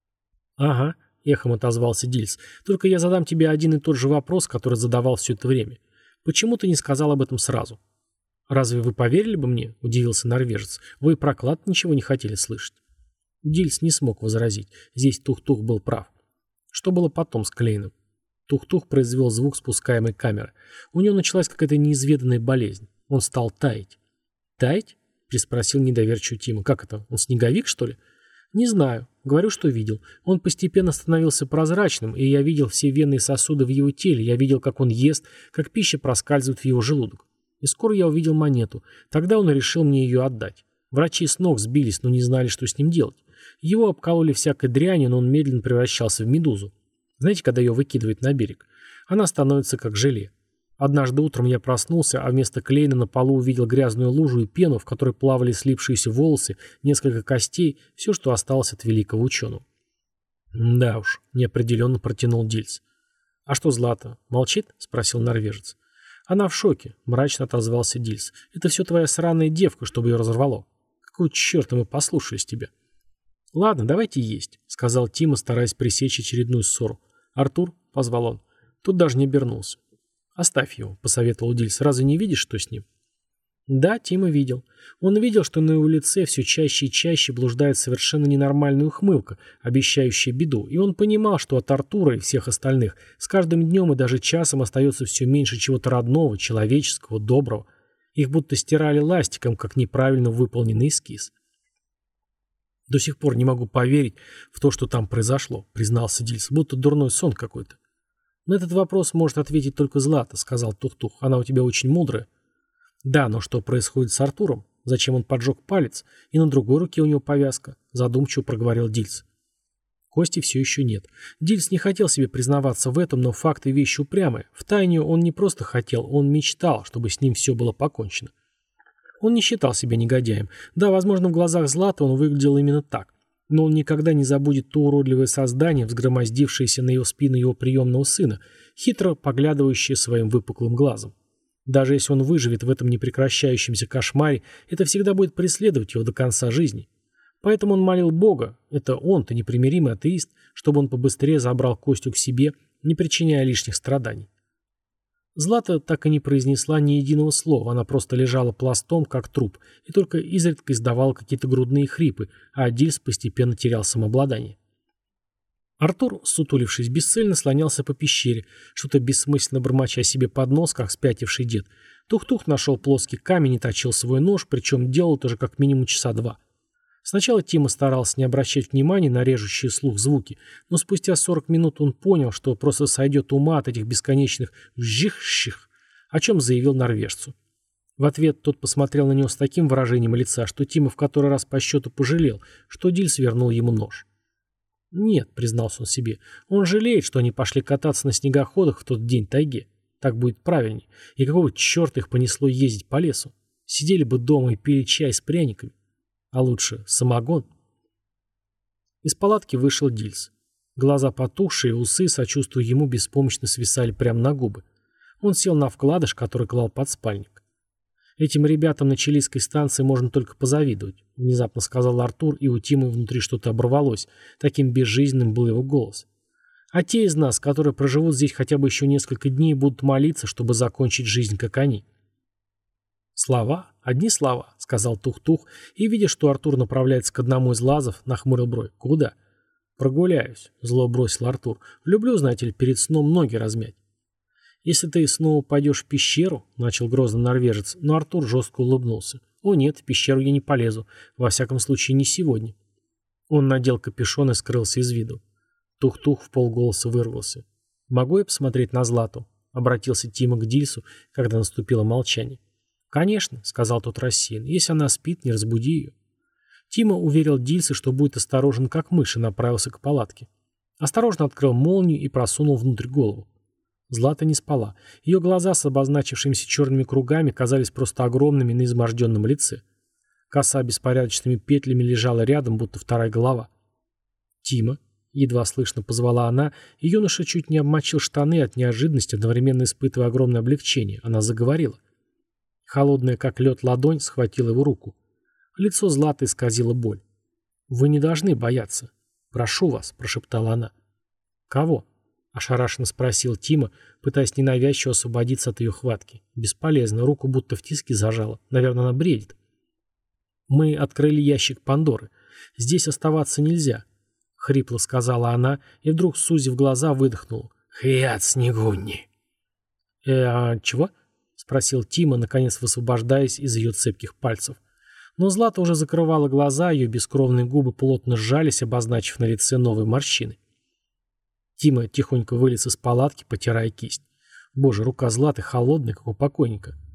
Ага, эхом отозвался Дильс. Только я задам тебе один и тот же вопрос, который задавал все это время. Почему ты не сказал об этом сразу? Разве вы поверили бы мне? Удивился норвежец. Вы про клад ничего не хотели слышать. Дильс не смог возразить. Здесь Тух-Тух был прав. Что было потом с Клейном? Тух-Тух произвел звук спускаемой камеры. У него началась какая-то неизведанная болезнь. Он стал таять. «Таять?» — переспросил недоверчиво Тима. «Как это? Он снеговик, что ли?» «Не знаю. Говорю, что видел. Он постепенно становился прозрачным, и я видел все вены и сосуды в его теле. Я видел, как он ест, как пища проскальзывает в его желудок. И скоро я увидел монету. Тогда он решил мне ее отдать. Врачи с ног сбились, но не знали, что с ним делать. Его обкололи всякой дрянью, но он медленно превращался в медузу. Знаете, когда ее выкидывают на берег? Она становится как желе. Однажды утром я проснулся, а вместо Клейна на полу увидел грязную лужу и пену, в которой плавали слипшиеся волосы, несколько костей, все, что осталось от великого ученого. «Да уж», — неопределенно протянул Дильс. «А что Злата? Молчит?» — спросил норвежец. «Она в шоке», — мрачно отозвался Дильс. «Это все твоя сраная девка, чтобы ее разорвало. Какого черта мы послушались тебя?» «Ладно, давайте есть», — сказал Тима, стараясь пресечь очередную ссору. «Артур», — позвал он. Тут даже не обернулся. «Оставь его», — посоветовал Дильс. «Разве не видишь, что с ним?» Да, Тима видел. Он видел, что на его лице все чаще и чаще блуждает совершенно ненормальная ухмылка, обещающая беду, и он понимал, что от Артура и всех остальных с каждым днем и даже часом остается все меньше чего-то родного, человеческого, доброго. Их будто стирали ластиком, как неправильно выполненный эскиз. «До сих пор не могу поверить в то, что там произошло», — признался Дильс, — «будто дурной сон какой-то». «На этот вопрос может ответить только Злата», — сказал Тух-Тух. «Она у тебя очень мудрая». «Да, но что происходит с Артуром? Зачем он поджег палец? И на другой руке у него повязка», — задумчиво проговорил Дильс. Кости все еще нет. Дильс не хотел себе признаваться в этом, но факты вещи упрямые. Втайне он не просто хотел, он мечтал, чтобы с ним все было покончено. Он не считал себя негодяем. Да, возможно, в глазах Златы он выглядел именно так. Но он никогда не забудет то уродливое создание, взгромоздившееся на его спину его приемного сына, хитро поглядывающее своим выпуклым глазом. Даже если он выживет в этом непрекращающемся кошмаре, это всегда будет преследовать его до конца жизни. Поэтому он молил Бога, это он-то непримиримый атеист, чтобы он побыстрее забрал Костю к себе, не причиняя лишних страданий. Злата так и не произнесла ни единого слова, она просто лежала пластом, как труп, и только изредка издавала какие-то грудные хрипы, а Дильс постепенно терял самообладание. Артур, сутулившись бесцельно, слонялся по пещере, что-то бессмысленно бормоча себе под нос, как спятивший дед. Тух-Тух нашел плоский камень и точил свой нож, причем делал это же как минимум часа два. Сначала Тима старался не обращать внимания на режущие слух звуки, но спустя 40 минут он понял, что просто сойдет ума от этих бесконечных «жих-щих», о чем заявил норвежцу. В ответ тот посмотрел на него с таким выражением лица, что Тима в который раз по счету пожалел, что Дильс вернул ему нож. «Нет», — признался он себе, — «он жалеет, что они пошли кататься на снегоходах в тот день тайге. Так будет правильнее. И какого черта их понесло ездить по лесу? Сидели бы дома и пили чай с пряниками. А лучше самогон». Из палатки вышел Дильс. Глаза потухшие, усы, сочувствуя ему, беспомощно свисали прямо на губы. Он сел на вкладыш, который клал под спальник. «Этим ребятам на чилийской станции можно только позавидовать», — внезапно сказал Артур, и у Тимы внутри что-то оборвалось. Таким безжизненным был его голос. «А те из нас, которые проживут здесь хотя бы еще несколько дней, будут молиться, чтобы закончить жизнь, как они». «Слова? Одни слова», — сказал Тух-Тух, и, видя, что Артур направляется к одному из лазов, нахмурил бровь. «Куда?» «Прогуляюсь», — зло бросил Артур. «Люблю, знаете ли, перед сном ноги размять». «Если ты снова пойдешь в пещеру», — начал грозно норвежец, но Артур жестко улыбнулся. «О нет, в пещеру я не полезу. Во всяком случае, не сегодня». Он надел капюшон и скрылся из виду. Тух-Тух вполголоса вырвался. «Могу я посмотреть на Злату?» — обратился Тима к Дильсу, когда наступило молчание. «Конечно», — сказал тот рассеянно. «Если она спит, не разбуди ее». Тима уверил Дильса, что будет осторожен, как мышь, и направился к палатке. Осторожно открыл молнию и просунул внутрь голову. Злата не спала. Ее глаза с обозначившимися черными кругами казались просто огромными на изможденном лице. Коса беспорядочными петлями лежала рядом, будто вторая голова. «Тима», — едва слышно позвала она, и юноша чуть не обмочил штаны от неожиданности, одновременно испытывая огромное облегчение. Она заговорила. Холодная, как лед, ладонь схватила его руку. Лицо Златы исказило боль. «Вы не должны бояться. Прошу вас», — прошептала она. «Кого?» — ошарашенно спросил Тима, пытаясь ненавязчиво освободиться от ее хватки. Бесполезно, руку будто в тиске зажала. Наверное, она бредит. «Мы открыли ящик Пандоры. Здесь оставаться нельзя», — хрипло сказала она, и вдруг, сузив глаза, выдохнула. «Хьят снегунни!» Чего?» — спросил Тима, наконец высвобождаясь из ее цепких пальцев. Но Злата уже закрывала глаза, ее бескровные губы плотно сжались, обозначив на лице новые морщины. Тима тихонько вылез из палатки, потирая кисть. Боже, рука Златы холодная, как у покойника.